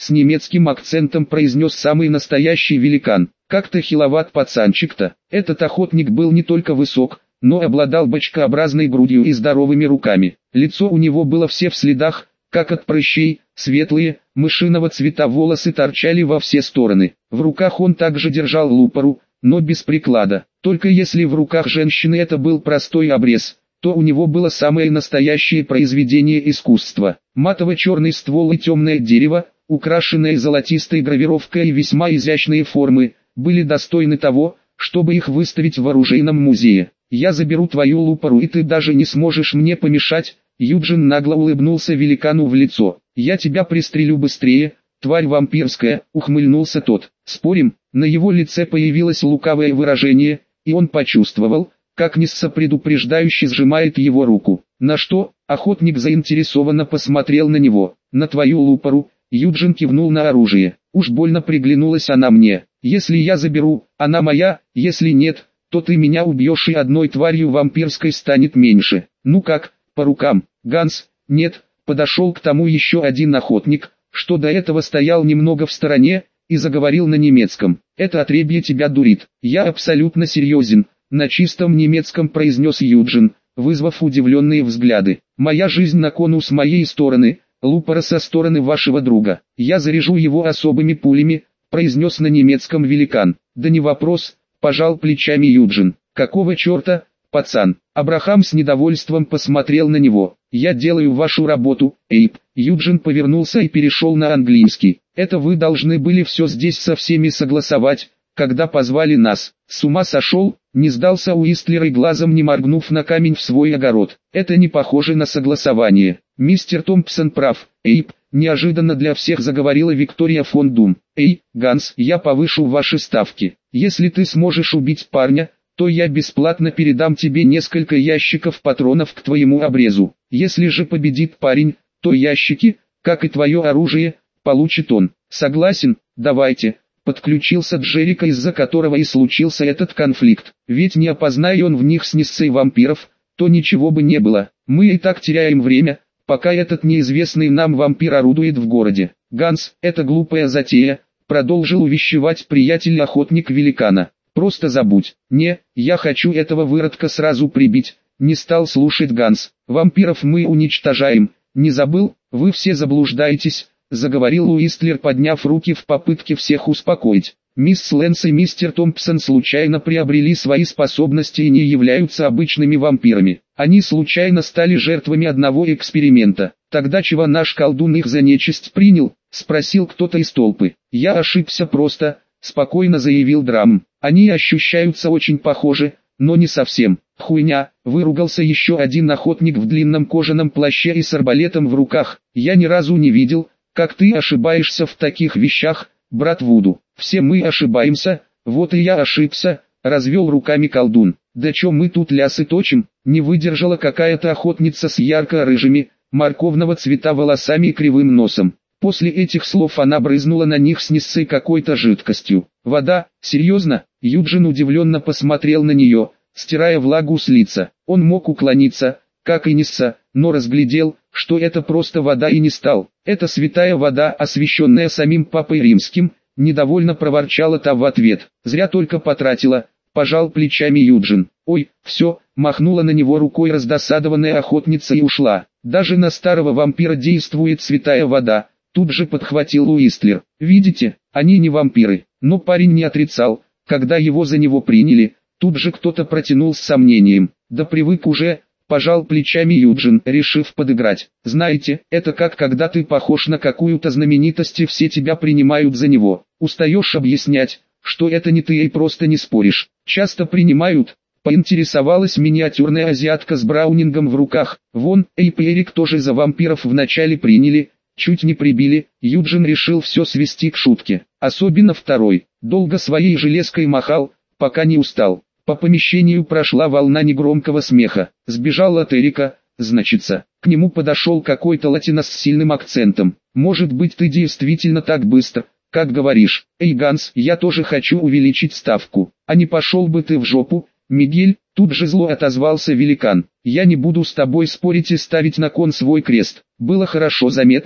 с немецким акцентом произнес самый настоящий великан. Как-то хиловат пацанчик-то. Этот охотник был не только высок, но обладал бочкообразной грудью и здоровыми руками. Лицо у него было все в следах, как от прыщей, светлые, мышиного цвета волосы торчали во все стороны. В руках он также держал лупору, но без приклада. Только если в руках женщины это был простой обрез, то у него было самое настоящее произведение искусства. Матово-черный ствол и темное дерево, украшенное золотистой гравировкой и весьма изящные формы, были достойны того, чтобы их выставить в оружейном музее. «Я заберу твою лупору, и ты даже не сможешь мне помешать», — Юджин нагло улыбнулся великану в лицо. «Я тебя пристрелю быстрее, тварь вампирская», — ухмыльнулся тот. «Спорим?» На его лице появилось лукавое выражение, и он почувствовал, как Нисса предупреждающе сжимает его руку. На что? Охотник заинтересованно посмотрел на него. «На твою лупору», — Юджин кивнул на оружие. «Уж больно приглянулась она мне. Если я заберу, она моя, если нет, то ты меня убьешь, и одной тварью вампирской станет меньше. Ну как, по рукам?» Ганс, нет, подошел к тому еще один охотник, что до этого стоял немного в стороне, и заговорил на немецком. «Это отребье тебя дурит. Я абсолютно серьезен», — на чистом немецком произнес Юджин, вызвав удивленные взгляды. «Моя жизнь на кону с моей стороны, лупора со стороны вашего друга. Я заряжу его особыми пулями», — произнес на немецком великан. «Да не вопрос», — пожал плечами Юджин. «Какого черта, пацан?» Абрахам с недовольством посмотрел на него. «Я делаю вашу работу, Эйб». Юджин повернулся и перешел на английский. «Это вы должны были все здесь со всеми согласовать, когда позвали нас». «С ума сошел?» — не сдался Уистлер и глазом не моргнув на камень в свой огород. «Это не похоже на согласование. Мистер Томпсон прав, Эйб», — неожиданно для всех заговорила Виктория фон Дум. «Эй, Ганс, я повышу ваши ставки. Если ты сможешь убить парня, то я бесплатно передам тебе несколько ящиков патронов к твоему обрезу. Если же победит парень, то ящики, как и твое оружие, получит он». «Согласен, давайте», — подключился Джерика, из-за которого и случился этот конфликт. «Ведь не опознай он в них с Ниссой вампиров, то ничего бы не было. Мы и так теряем время, пока этот неизвестный нам вампир орудует в городе». «Ганс, это глупая затея», — продолжил увещевать приятель-охотник великана. «Просто забудь». «Не, я хочу этого выродка сразу прибить», — не стал слушать Ганс. «Вампиров мы уничтожаем, не забыл? Вы все заблуждаетесь», — заговорил Уистлер, подняв руки в попытке всех успокоить. «Мисс Лэнс и мистер Томпсон случайно приобрели свои способности и не являются обычными вампирами. Они случайно стали жертвами одного эксперимента. Тогда чего наш колдун их за нечисть принял?» — спросил кто-то из толпы. «Я ошибся просто», — спокойно заявил Драм. «Они ощущаются очень похоже, но не совсем». «Хуйня», — выругался еще один охотник в длинном кожаном плаще и с арбалетом в руках. «Я ни разу не видел, как ты ошибаешься в таких вещах, брат Вуду». «Все мы ошибаемся, вот и я ошибся», — развел руками колдун. «Да чё мы тут лясы точим?» — не выдержала какая-то охотница с ярко-рыжими, морковного цвета волосами и кривым носом. После этих слов она брызнула на них с Ниссой какой-то жидкостью. «Вода? Серьезно?» Юджин удивленно посмотрел на нее, стирая влагу с лица. Он мог уклониться, как и Нисса, но разглядел, что это просто вода, и не стал. «Это святая вода, освященная самим Папой Римским», — недовольно проворчала та в ответ. «Зря только потратила», — пожал плечами Юджин. «Ой, все», — махнула на него рукой раздосадованная охотница и ушла. «Даже на старого вампира действует святая вода», — тут же подхватил Уистлер. «Видите, они не вампиры». Но парень не отрицал, когда его за него приняли. Тут же кто-то протянул с сомнением. «Да привык уже», — пожал плечами Юджин, решив подыграть. «Знаете, это как когда ты похож на какую-то знаменитость и все тебя принимают за него. Устаешь объяснять, что это не ты, и просто не споришь». «Часто принимают», — поинтересовалась миниатюрная азиатка с браунингом в руках. «Вон, Эйп и Эрик тоже за вампиров вначале приняли, чуть не прибили». Юджин решил все свести к шутке. Особенно второй. Долго своей железкой махал, пока не устал. По помещению прошла волна негромкого смеха. «Сбежал от Эрика, значится». К нему подошел какой-то латинос с сильным акцентом. «Может быть, ты действительно так быстро, как говоришь. Эй, Ганс, я тоже хочу увеличить ставку. А не пошел бы ты в жопу, Мигель?» Тут же зло отозвался великан. «Я не буду с тобой спорить и ставить на кон свой крест». Было хорошо заметно,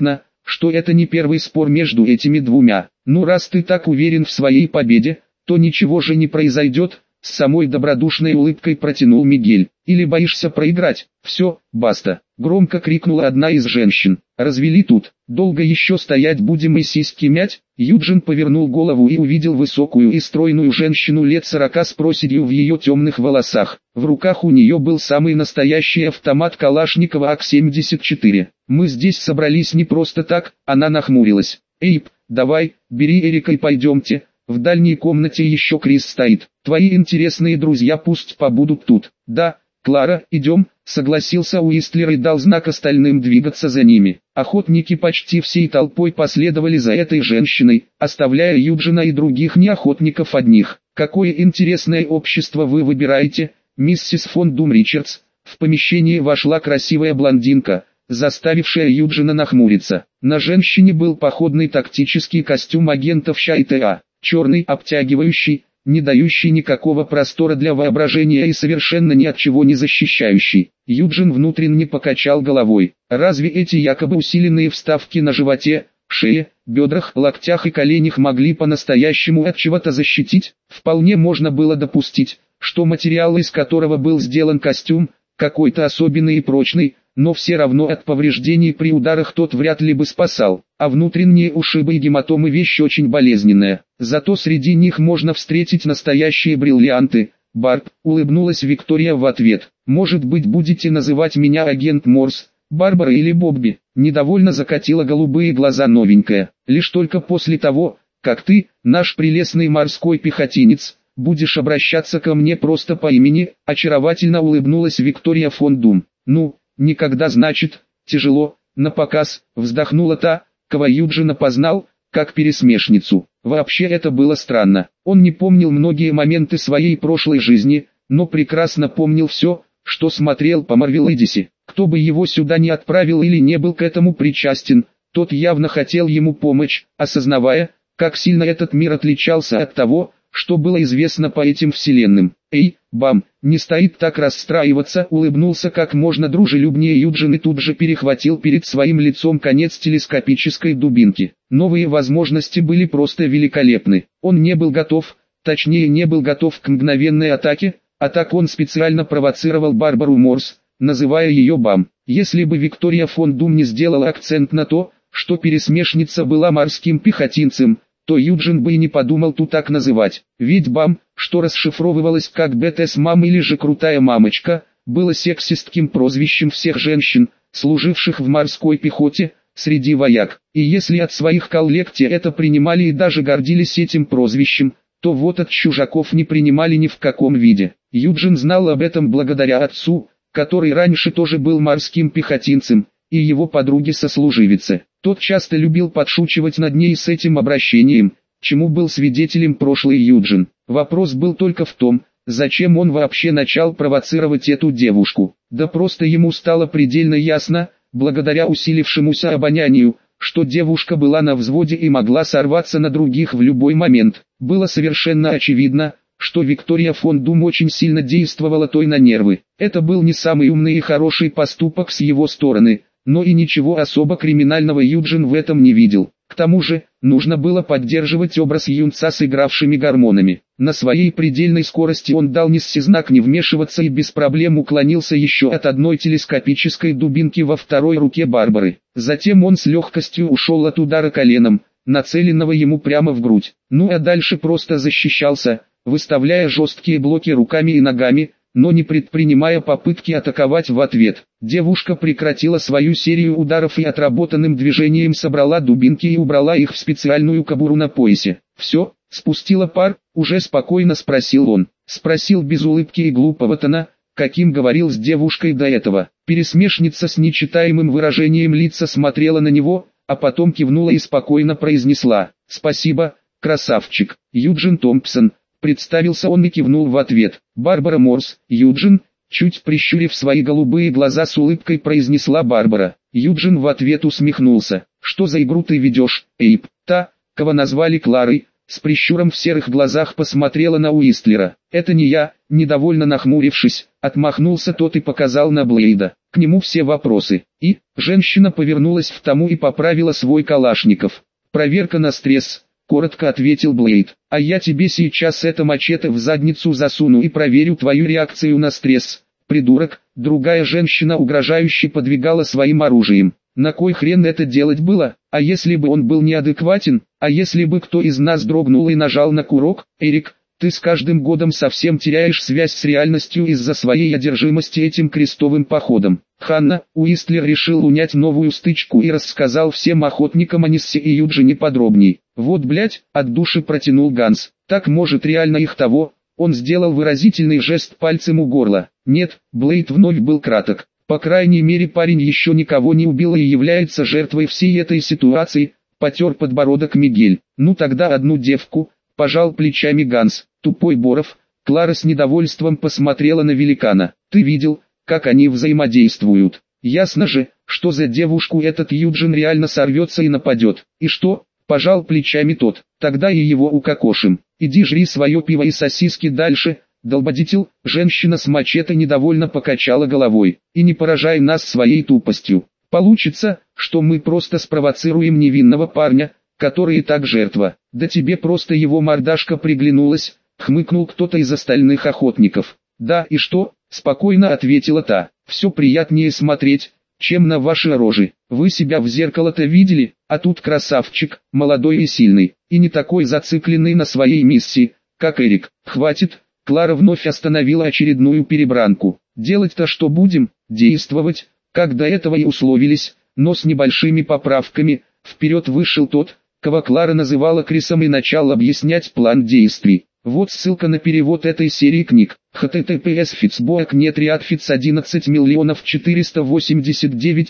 что это не первый спор между этими двумя. Ну раз ты так уверен в своей победе, то ничего же не произойдет, с самой добродушной улыбкой протянул Мигель. Или боишься проиграть? Все, баста, громко крикнула одна из женщин. Развели тут, долго еще стоять будем и сиськи мять? Юджин повернул голову и увидел высокую и стройную женщину лет 40 с проседью в ее темных волосах. В руках у нее был самый настоящий автомат Калашникова АК-74. Мы здесь собрались не просто так, она нахмурилась. Эйб, давай, бери Эрика и пойдемте. В дальней комнате еще Крис стоит. Твои интересные друзья пусть побудут тут. Да, Клара, идем, согласился Уистлер и дал знак остальным двигаться за ними. Охотники почти всей толпой последовали за этой женщиной, оставляя Юджина и других неохотников одних. Какое интересное общество вы выбираете, миссис фон Дум Ричардс? В помещение вошла красивая блондинка, заставившая Юджина нахмуриться. На женщине был походный тактический костюм агентов ЩА, черный, обтягивающий, не дающий никакого простора для воображения и совершенно ни от чего не защищающий. Юджин внутренне покачал головой. Разве эти якобы усиленные вставки на животе, шее, бедрах, локтях и коленях могли по-настоящему от чего-то защитить? Вполне можно было допустить, что материал, из которого был сделан костюм, какой-то особенный и прочный, но все равно от повреждений при ударах тот вряд ли бы спасал. А внутренние ушибы и гематомы вещь очень болезненная. Зато среди них можно встретить настоящие бриллианты. Барб, улыбнулась Виктория в ответ. Может быть, будете называть меня агент Морс, Барбара или Бобби? Недовольно закатила голубые глаза новенькая. Лишь только после того, как ты, наш прелестный морской пехотинец, будешь обращаться ко мне просто по имени, очаровательно улыбнулась Виктория фон Дум. Ну, никогда значит, тяжело, напоказ, вздохнула та, кого Юджин опознал, как пересмешницу. Вообще это было странно. Он не помнил многие моменты своей прошлой жизни, но прекрасно помнил все, что смотрел по Марвелидисе. Кто бы его сюда не отправил или не был к этому причастен, тот явно хотел ему помочь, осознавая, как сильно этот мир отличался от того, что было известно по этим вселенным. «Эй, Бам, не стоит так расстраиваться», улыбнулся как можно дружелюбнее Юджин и тут же перехватил перед своим лицом конец телескопической дубинки. Новые возможности были просто великолепны. Он не был готов, точнее не был готов к мгновенной атаке, а так он специально провоцировал Барбару Морс, называя ее Бам. Если бы Виктория фон Дум не сделала акцент на то, что пересмешница была морским пехотинцем, то Юджин бы и не подумал тут так называть. Ведь Бам, что расшифровывалось как БТС мам или же крутая мамочка, было сексистским прозвищем всех женщин, служивших в морской пехоте, среди вояк. И если от своих коллег те это принимали и даже гордились этим прозвищем, то вот от чужаков не принимали ни в каком виде. Юджин знал об этом благодаря отцу, который раньше тоже был морским пехотинцем, и его подруге-сослуживице. Тот часто любил подшучивать над ней с этим обращением, чему был свидетелем прошлый Юджин. Вопрос был только в том, зачем он вообще начал провоцировать эту девушку. Да просто ему стало предельно ясно, благодаря усилившемуся обонянию, что девушка была на взводе и могла сорваться на других в любой момент. Было совершенно очевидно, что Виктория фон Дум очень сильно действовала той на нервы. Это был не самый умный и хороший поступок с его стороны, но и ничего особо криминального Юджин в этом не видел. К тому же, нужно было поддерживать образ юнца с игравшими гормонами. На своей предельной скорости он дал Нисси знак не вмешиваться и без проблем уклонился еще от одной телескопической дубинки во второй руке Барбары. Затем он с легкостью ушел от удара коленом, нацеленного ему прямо в грудь. Ну а дальше просто защищался, выставляя жесткие блоки руками и ногами, но не предпринимая попытки атаковать в ответ. Девушка прекратила свою серию ударов и отработанным движением собрала дубинки и убрала их в специальную кобуру на поясе. «Все, спустила пар?» — уже спокойно спросил он. Спросил без улыбки и глупого тона, каким говорил с девушкой до этого. Пересмешница с нечитаемым выражением лица смотрела на него, а потом кивнула и спокойно произнесла: «Спасибо, красавчик, Юджин Томпсон». Представился он и кивнул в ответ. «Барбара Морс, Юджин», чуть прищурив свои голубые глаза с улыбкой произнесла Барбара. Юджин в ответ усмехнулся. «Что за игру ты ведешь, Эйб?» «Та, кого назвали Кларой», с прищуром в серых глазах посмотрела на Уистлера. «Это не я», недовольно нахмурившись, отмахнулся тот и показал на Блейда. «К нему все вопросы». И, женщина повернулась в тому и поправила свой калашников. «Проверка на стресс», коротко ответил Блейд. «А я тебе сейчас это мачете в задницу засуну и проверю твою реакцию на стресс, придурок». Другая женщина угрожающе подвигала своим оружием. На кой хрен это делать было? А если бы он был неадекватен? А если бы кто из нас дрогнул и нажал на курок? Эрик, ты с каждым годом совсем теряешь связь с реальностью из-за своей одержимости этим крестовым походом. Ханна, Уистлер решил унять новую стычку и рассказал всем охотникам о Ниссе и Юджине подробней. «Вот блять», от души протянул Ганс. «Так может реально их того?» Он сделал выразительный жест пальцем у горла. «Нет», Блейд вновь был краток. «По крайней мере парень еще никого не убил и является жертвой всей этой ситуации», потер подбородок Мигель. «Ну тогда одну девку», пожал плечами Ганс. «Тупой Боров». Клара с недовольством посмотрела на великана. «Ты видел, как они взаимодействуют? Ясно же, что за девушку этот Юджин реально сорвется и нападет. И что?» Пожал плечами тот. «Тогда и его укокошим. Иди жри свое пиво и сосиски дальше». «Долбодетель», женщина с мачете недовольно покачала головой. «И не поражай нас своей тупостью. Получится, что мы просто спровоцируем невинного парня, который и так жертва. Да тебе просто его мордашка приглянулась», хмыкнул кто-то из остальных охотников. «Да и что?» спокойно ответила та. «Все приятнее смотреть, чем на ваши рожи. Вы себя в зеркало-то видели, а тут красавчик, молодой и сильный, и не такой зацикленный на своей миссии, как Эрик. Хватит». Клара вновь остановила очередную перебранку. «Делать-то что будем? Действовать, как до этого и условились, но с небольшими поправками». Вперед вышел тот, кого Клара называла Крисом, и начал объяснять план действий. Вот ссылка на перевод этой серии книг. https://fitsboak.net/Fits 11 489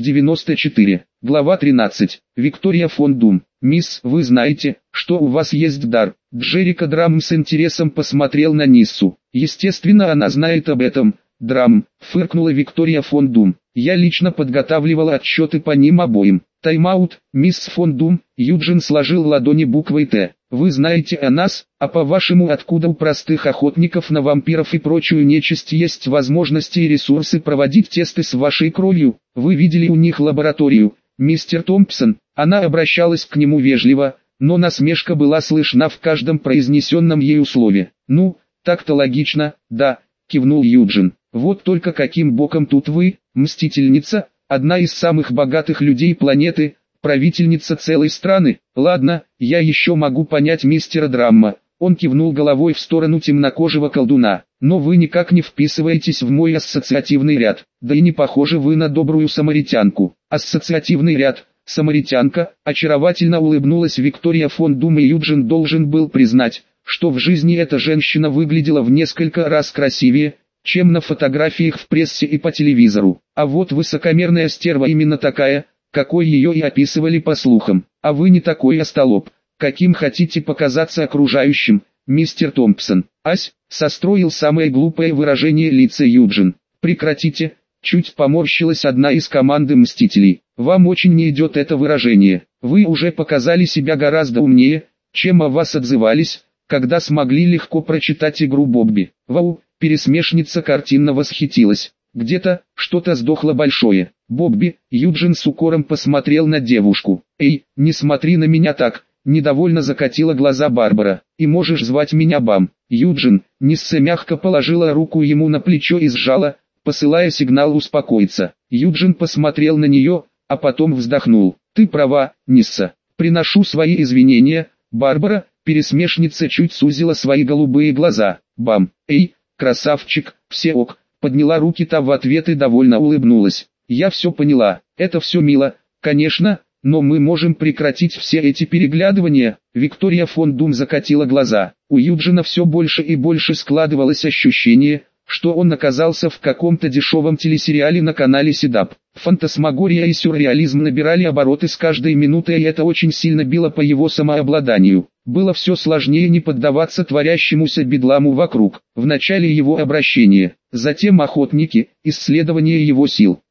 094. Глава 13. Виктория фон Дум. «Мисс, вы знаете, что у вас есть дар?» Джерика Драм с интересом посмотрел на Ниссу. «Естественно, она знает об этом, Драм», фыркнула Виктория фон Дум. «Я лично подготавливала отчеты по ним обоим». «Тайм-аут, мисс фон Дум», Юджин сложил ладони буквой «Т». «Вы знаете о нас, а по-вашему откуда у простых охотников на вампиров и прочую нечисть есть возможности и ресурсы проводить тесты с вашей кровью? Вы видели у них лабораторию, мистер Томпсон?» Она обращалась к нему вежливо, но насмешка была слышна в каждом произнесенном ею слове. «Ну, так-то логично, да», кивнул Юджин. «Вот только каким боком тут вы, мстительница, одна из самых богатых людей планеты, правительница целой страны?» «Ладно, я еще могу понять мистера Драмма», он кивнул головой в сторону темнокожего колдуна. «Но вы никак не вписываетесь в мой ассоциативный ряд, да и не похожи вы на добрую самаритянку». «Ассоциативный ряд, самаритянка», очаровательно улыбнулась Виктория фон Дум, и Юджин должен был признать, что в жизни эта женщина выглядела в несколько раз красивее, чем на фотографиях в прессе и по телевизору. А вот высокомерная стерва именно такая, какой ее и описывали по слухам. А вы не такой остолоп, каким хотите показаться окружающим, мистер Томпсон. «Ась», состроил самое глупое выражение лица Юджин. «Прекратите», чуть поморщилась одна из команды Мстителей. «Вам очень не идет это выражение. Вы уже показали себя гораздо умнее, чем о вас отзывались, когда смогли легко прочитать игру Бобби». «Вау», пересмешница картинно восхитилась. «Где-то, что-то сдохло большое». «Бобби», Юджин с укором посмотрел на девушку. «Эй, не смотри на меня так», недовольно закатила глаза Барбара. «И можешь звать меня Бам». Юджин, Нисса мягко положила руку ему на плечо и сжала, посылая сигнал успокоиться. Юджин посмотрел на нее, а потом вздохнул. «Ты права, Нисса. Приношу свои извинения, Барбара». Пересмешница чуть сузила свои голубые глаза. «Бам, эй, красавчик, все ок». Подняла руки та в ответ и довольно улыбнулась. «Я все поняла, это все мило, конечно, но мы можем прекратить все эти переглядывания». Виктория фон Дум закатила глаза. У Юджина все больше и больше складывалось ощущение, что он оказался в каком-то дешевом телесериале на канале Седап. Фантасмагория и сюрреализм набирали обороты с каждой минутой, и это очень сильно било по его самообладанию. Было все сложнее не поддаваться творящемуся бедламу вокруг. В начале его обращения, затем охотники, исследование его сил.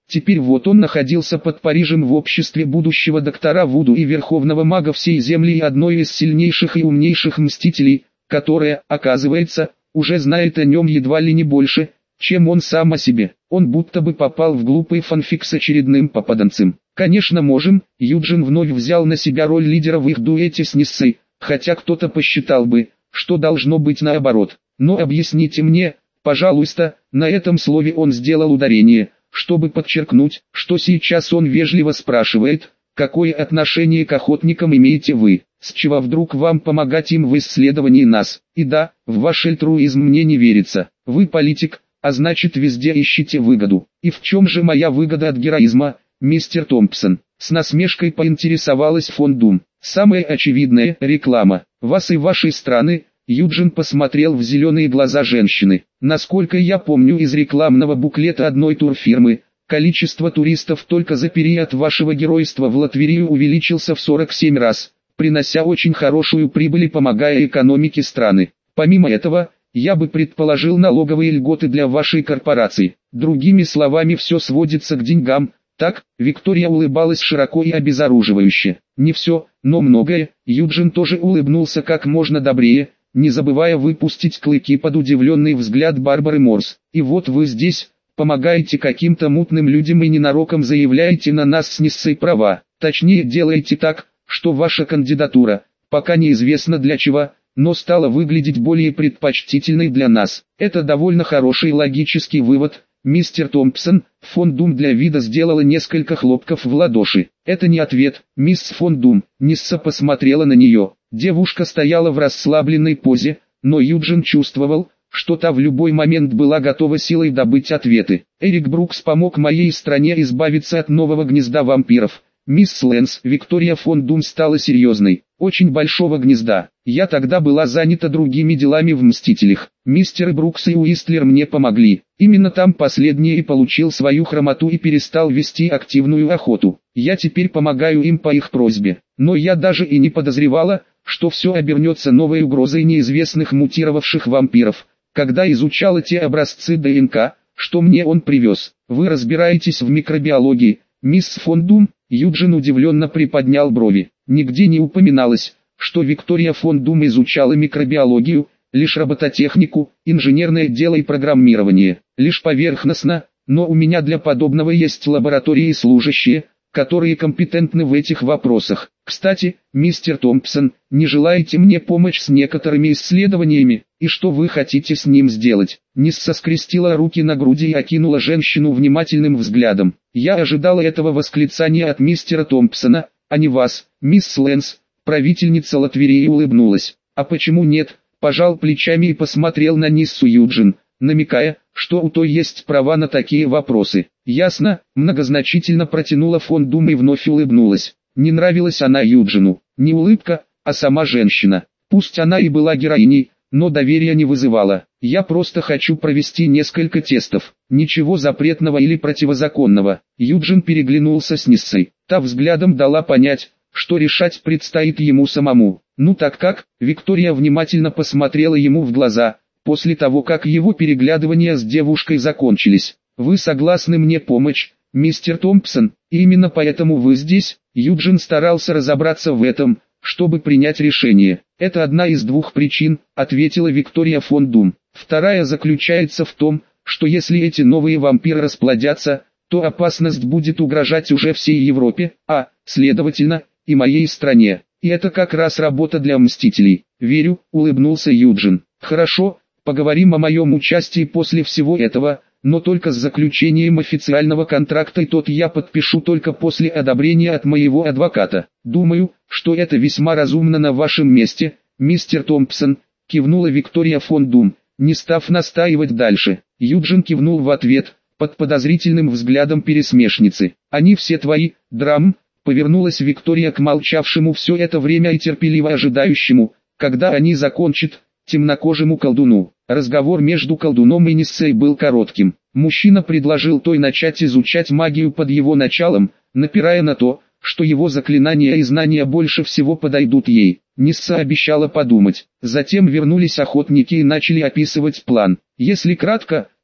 Теперь вот он находился под Парижем в обществе будущего доктора Вуду и верховного мага всей земли и одной из сильнейших и умнейших мстителей, которая, оказывается, уже знает о нем едва ли не больше, чем он сам о себе. Он будто бы попал в глупый фанфик с очередным попаданцем. Конечно можем, Юджин вновь взял на себя роль лидера в их дуэте с Ниссой, хотя кто-то посчитал бы, что должно быть наоборот. Но объясните мне, пожалуйста, на этом слове он сделал ударение, чтобы подчеркнуть, что сейчас он вежливо спрашивает, какое отношение к охотникам имеете вы, с чего вдруг вам помогать им в исследовании нас. И да, в ваш альтруизм мне не верится, вы политик, а значит везде ищите выгоду. И в чем же моя выгода от героизма, мистер Томпсон? С насмешкой поинтересовалась фон Дум. Самая очевидная реклама. Вас и вашей страны. Юджин посмотрел в зеленые глаза женщины. Насколько я помню из рекламного буклета одной турфирмы, количество туристов только за период вашего геройства в Латвию увеличился в 47 раз, принося очень хорошую прибыль и помогая экономике страны. Помимо этого, я бы предположил налоговые льготы для вашей корпорации. Другими словами, все сводится к деньгам. Так, Виктория улыбалась широко и обезоруживающе. Не все, но многое. Юджин тоже улыбнулся как можно добрее, не забывая выпустить клыки под удивленный взгляд Барбары Морс. И вот вы здесь, помогаете каким-то мутным людям и ненароком заявляете на нас с Ниссой права. Точнее делаете так, что ваша кандидатура, пока неизвестно для чего, но стала выглядеть более предпочтительной для нас. Это довольно хороший логический вывод, мистер Томпсон. Фон Дум для вида сделала несколько хлопков в ладоши. Это не ответ, мисс фон Дум. Нисса посмотрела на нее. Девушка стояла в расслабленной позе, но Юджин чувствовал, что та в любой момент была готова силой добыть ответы. Эрик Брукс помог моей стране избавиться от нового гнезда вампиров. Мисс Лэнс, Виктория фон Дум стала серьезной. Очень большого гнезда. Я тогда была занята другими делами в Мстителях. Мистер Брукс и Уистлер мне помогли. Именно там последний и получил свою хромоту и перестал вести активную охоту. Я теперь помогаю им по их просьбе. Но я даже и не подозревала, что все обернется новой угрозой неизвестных мутировавших вампиров, когда изучала те образцы ДНК, что мне он привез. Вы разбираетесь в микробиологии, мисс фон Дум? Юджин удивленно приподнял брови. Нигде не упоминалось, что Виктория фон Дум изучала микробиологию, лишь робототехнику, инженерное дело и программирование. Лишь поверхностно, но у меня для подобного есть лаборатории и служащие, которые компетентны в этих вопросах. Кстати, мистер Томпсон, не желаете мне помочь с некоторыми исследованиями, и что вы хотите с ним сделать? Нисса скрестила руки на груди и окинула женщину внимательным взглядом. Я ожидала этого восклицания от мистера Томпсона, а не вас, мисс Лэнс. Правительница Латвии улыбнулась. А почему нет? Пожал плечами и посмотрел на Ниссу Юджин, намекая, что у той есть права на такие вопросы. Ясно, многозначительно протянула фон Дум и вновь улыбнулась. Не нравилась она Юджину, не улыбка, а сама женщина. Пусть она и была героиней, но доверия не вызывала. Я просто хочу провести несколько тестов. Ничего запретного или противозаконного. Юджин переглянулся с Ниссой. Та взглядом дала понять, что решать предстоит ему самому. Ну так как? Виктория внимательно посмотрела ему в глаза, после того как его переглядывания с девушкой закончились. Вы согласны мне помочь, мистер Томпсон? И именно поэтому вы здесь? Юджин старался разобраться в этом, чтобы принять решение. Это одна из двух причин, ответила Виктория фон Дум. Вторая заключается в том, что если эти новые вампиры расплодятся, то опасность будет угрожать уже всей Европе, а, следовательно, и моей стране. И это как раз работа для Мстителей. Верю, улыбнулся Юджин. Хорошо, поговорим о моем участии после всего этого, но только с заключением официального контракта, и тот я подпишу только после одобрения от моего адвоката. Думаю, что это весьма разумно на вашем месте, мистер Томпсон, кивнула Виктория фон Дум, не став настаивать дальше. Юджин кивнул в ответ, под подозрительным взглядом пересмешницы. Они все твои, Драм, повернулась Виктория к молчавшему все это время и терпеливо ожидающему, когда они закончат, темнокожему колдуну. Разговор между колдуном и Ниссой был коротким. Мужчина предложил той начать изучать магию под его началом, напирая на то, что его заклинания и знания больше всего подойдут ей. Нисса обещала подумать. Затем вернулись охотники и начали описывать план. Если кратко,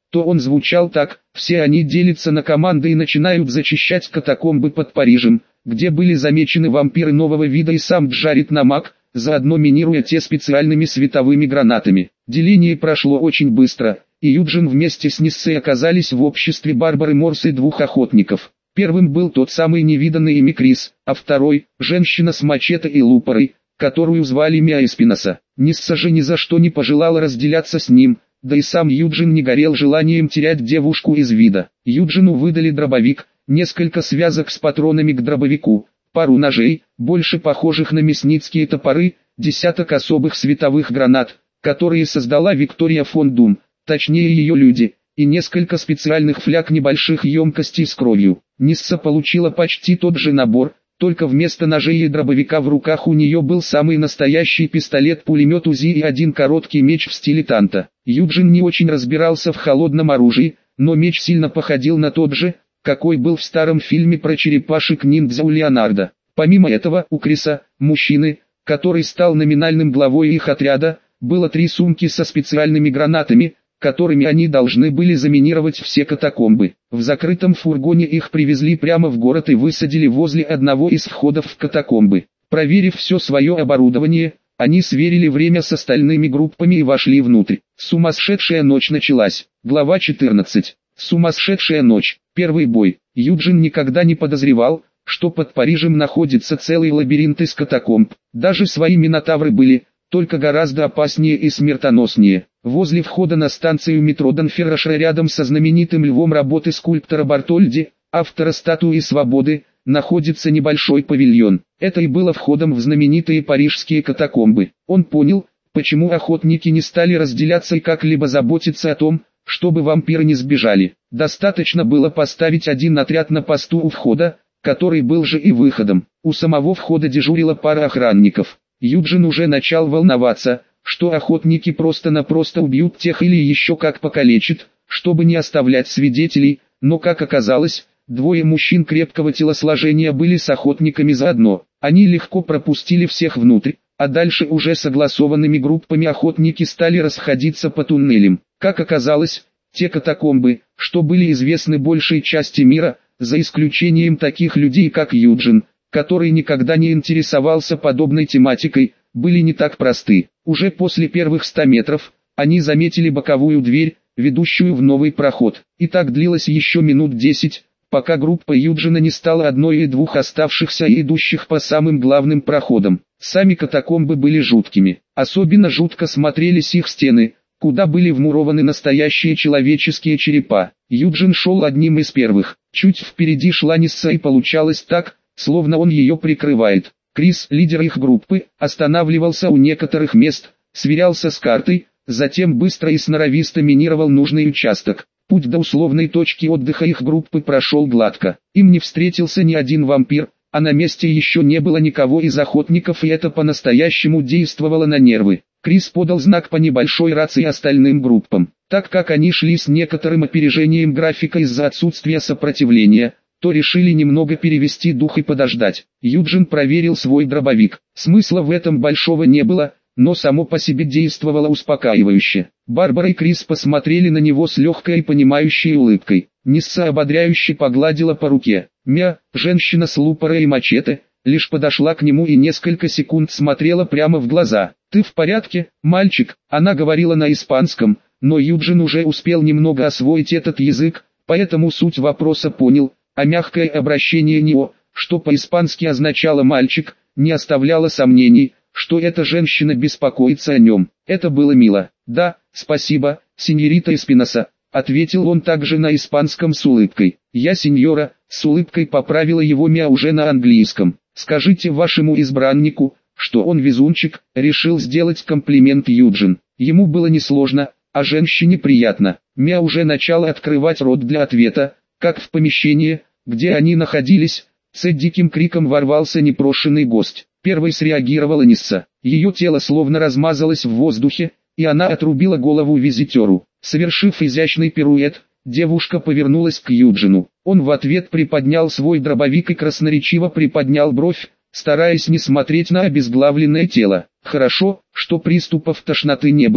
то он звучал так: все они делятся на команды и начинают зачищать катакомбы под Парижем, где были замечены вампиры нового вида, и сам Джаред Намак, заодно минируя те специальными световыми гранатами. Деление прошло очень быстро, и Юджин вместе с Ниссой оказались в обществе Барбары Морс и двух охотников. Первым был тот самый невиданный ими Крис, а второй – женщина с мачете и лупорой, которую звали Миа Эспиноса. Нисса же ни за что не пожелала разделяться с ним, да и сам Юджин не горел желанием терять девушку из вида. Юджину выдали дробовик, несколько связок с патронами к дробовику, пару ножей, больше похожих на мясницкие топоры, десяток особых световых гранат, которые создала Виктория фон Дум, точнее ее люди, и несколько специальных фляг небольших емкостей с кровью. Нисса получила почти тот же набор, только вместо ножей и дробовика в руках у нее был самый настоящий пистолет-пулемет УЗИ и один короткий меч в стиле танта. Юджин не очень разбирался в холодном оружии, но меч сильно походил на тот же, какой был в старом фильме про черепашек-ниндзя у Леонардо. Помимо этого, у Криса, мужчины, который стал номинальным главой их отряда, было 3 сумки со специальными гранатами, которыми они должны были заминировать все катакомбы. В закрытом фургоне их привезли прямо в город и высадили возле одного из входов в катакомбы. Проверив все свое оборудование, они сверили время с остальными группами и вошли внутрь. Сумасшедшая ночь началась. Глава 14. Сумасшедшая ночь. Первый бой. Юджин никогда не подозревал, что под Парижем находится целый лабиринт из катакомб. Даже свои минотавры были, только гораздо опаснее и смертоноснее. Возле входа на станцию метро Донферроше рядом со знаменитым львом работы скульптора Бартольди, автора статуи Свободы, находится небольшой павильон. Это и было входом в знаменитые парижские катакомбы. Он понял, почему охотники не стали разделяться и как-либо заботиться о том, чтобы вампиры не сбежали. Достаточно было поставить один отряд на посту у входа, который был же и выходом. У самого входа дежурила пара охранников. Юджин уже начал волноваться, что охотники просто-напросто убьют тех или еще как покалечат, чтобы не оставлять свидетелей, но как оказалось, 2 мужчин крепкого телосложения были с охотниками заодно. Они легко пропустили всех внутрь, а дальше уже согласованными группами охотники стали расходиться по туннелям. Как оказалось, те катакомбы, что были известны большей части мира, за исключением таких людей как Юджин, который никогда не интересовался подобной тематикой, были не так просты. Уже после первых 100 метров, они заметили боковую дверь, ведущую в новый проход. И так длилось еще минут 10, пока группа Юджина не стала одной из 2 оставшихся и идущих по самым главным проходам. Сами катакомбы были жуткими. Особенно жутко смотрелись их стены, куда были вмурованы настоящие человеческие черепа. Юджин шел одним из первых. Чуть впереди шла Нисса, и получалось так, словно он ее прикрывает. Крис, лидер их группы, останавливался у некоторых мест, сверялся с картой, затем быстро и сноровисто минировал нужный участок. Путь до условной точки отдыха их группы прошел гладко. Им не встретился ни один вампир, а на месте еще не было никого из охотников, и это по-настоящему действовало на нервы. Крис подал знак по небольшой рации остальным группам. Так как они шли с некоторым опережением графика из-за отсутствия сопротивления, то решили немного перевести дух и подождать. Юджин проверил свой дробовик. Смысла в этом большого не было, но само по себе действовало успокаивающе. Барбара и Крис посмотрели на него с легкой и понимающей улыбкой. Нисса ободряюще погладила по руке. Мя, женщина с лупорой и мачете, лишь подошла к нему и несколько секунд смотрела прямо в глаза. «Ты в порядке, мальчик?» Она говорила на испанском, но Юджин уже успел немного освоить этот язык, поэтому суть вопроса понял, а мягкое обращение «нео», что по-испански означало «мальчик», не оставляло сомнений, что эта женщина беспокоится о нем. Это было мило. «Да, спасибо, сеньорита Эспиноса», — ответил он также на испанском с улыбкой. «Я сеньора», — с улыбкой поправила его Миа уже на английском. «Скажите вашему избраннику, что он везунчик», — решил сделать комплимент Юджин. Ему было несложно, а женщине приятно. Миа уже начала открывать рот для ответа, как в помещение, где они находились, с диким криком ворвался непрошенный гость. Первой среагировала Нисса. Ее тело словно размазалось в воздухе, и она отрубила голову визитеру. Совершив изящный пируэт, девушка повернулась к Юджину. Он в ответ приподнял свой дробовик и красноречиво приподнял бровь, стараясь не смотреть на обезглавленное тело. «Хорошо, что приступов тошноты не было»,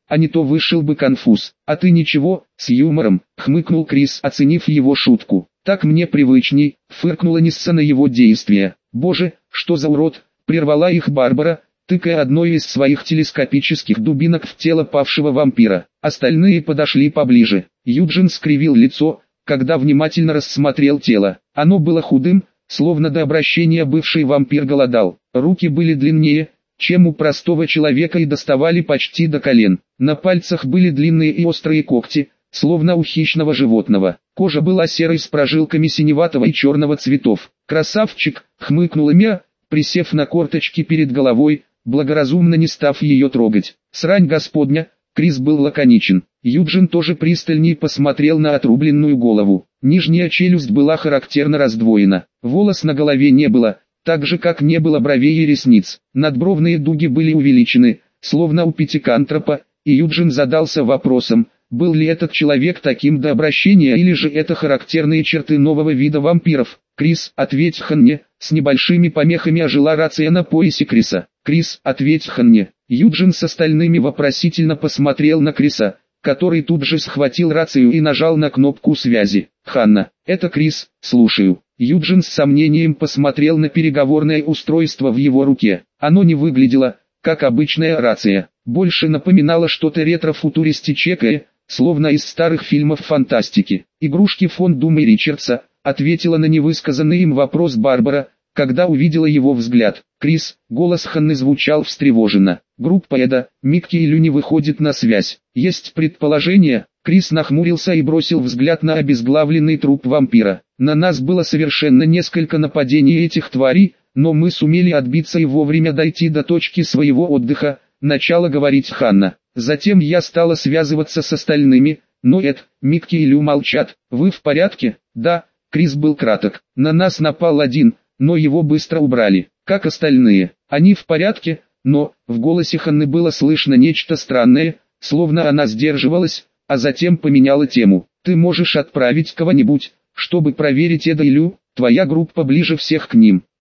а не то вышел бы конфуз. А ты ничего, с юмором, хмыкнул Крис, оценив его шутку. Так мне привычней, фыркнула Нисса на его действия. Боже, что за урод, прервала их Барбара, тыкая одной из своих телескопических дубинок в тело павшего вампира. Остальные подошли поближе. Юджин скривил лицо, когда внимательно рассмотрел тело. Оно было худым, словно до обращения бывший вампир голодал. Руки были длиннее, чем у простого человека, и доставали почти до колен. На пальцах были длинные и острые когти, словно у хищного животного. Кожа была серой с прожилками синеватого и черного цветов. «Красавчик!» — хмыкнула Мия, присев на корточки перед головой, благоразумно не став ее трогать. «Срань господня!» — Крис был лаконичен. Юджин тоже пристальней посмотрел на отрубленную голову. Нижняя челюсть была характерно раздвоена. Волос на голове не было, так же как не было бровей и ресниц. Надбровные дуги были увеличены, словно у пятикантропа, и Юджин задался вопросом, был ли этот человек таким до обращения, или же это характерные черты нового вида вампиров. «Крис, ответь Ханне», с небольшими помехами ожила рация на поясе Криса. «Крис, ответь Ханне». Юджин с остальными вопросительно посмотрел на Криса, который тут же схватил рацию и нажал на кнопку связи. «Ханна, это Крис, слушаю». Юджин с сомнением посмотрел на переговорное устройство в его руке. Оно не выглядело, как обычная рация, больше напоминало что-то ретро-футуристическое, словно из старых фильмов фантастики. «Игрушки фон Дума и Ричардса», ответила на невысказанный им вопрос Барбара, когда увидела его взгляд. «Крис», голос Ханны звучал встревоженно. «Группа Эда, Микки и Люни выходит на связь. Есть предположение?» Крис нахмурился и бросил взгляд на обезглавленный труп вампира. «На нас было совершенно несколько нападений этих тварей, но мы сумели отбиться и вовремя дойти до точки своего отдыха», начала говорить Ханна. «Затем я стала связываться с остальными, но Эд, Микки и Лю молчат. Вы в порядке?» «Да», Крис был краток. «На нас напал один, но его быстро убрали. Как остальные?» «Они в порядке, но...» В голосе Ханны было слышно нечто странное, словно она сдерживалась, а затем поменяла тему. «Ты можешь отправить кого-нибудь, чтобы проверить Эда и Лю, твоя группа ближе всех к ним».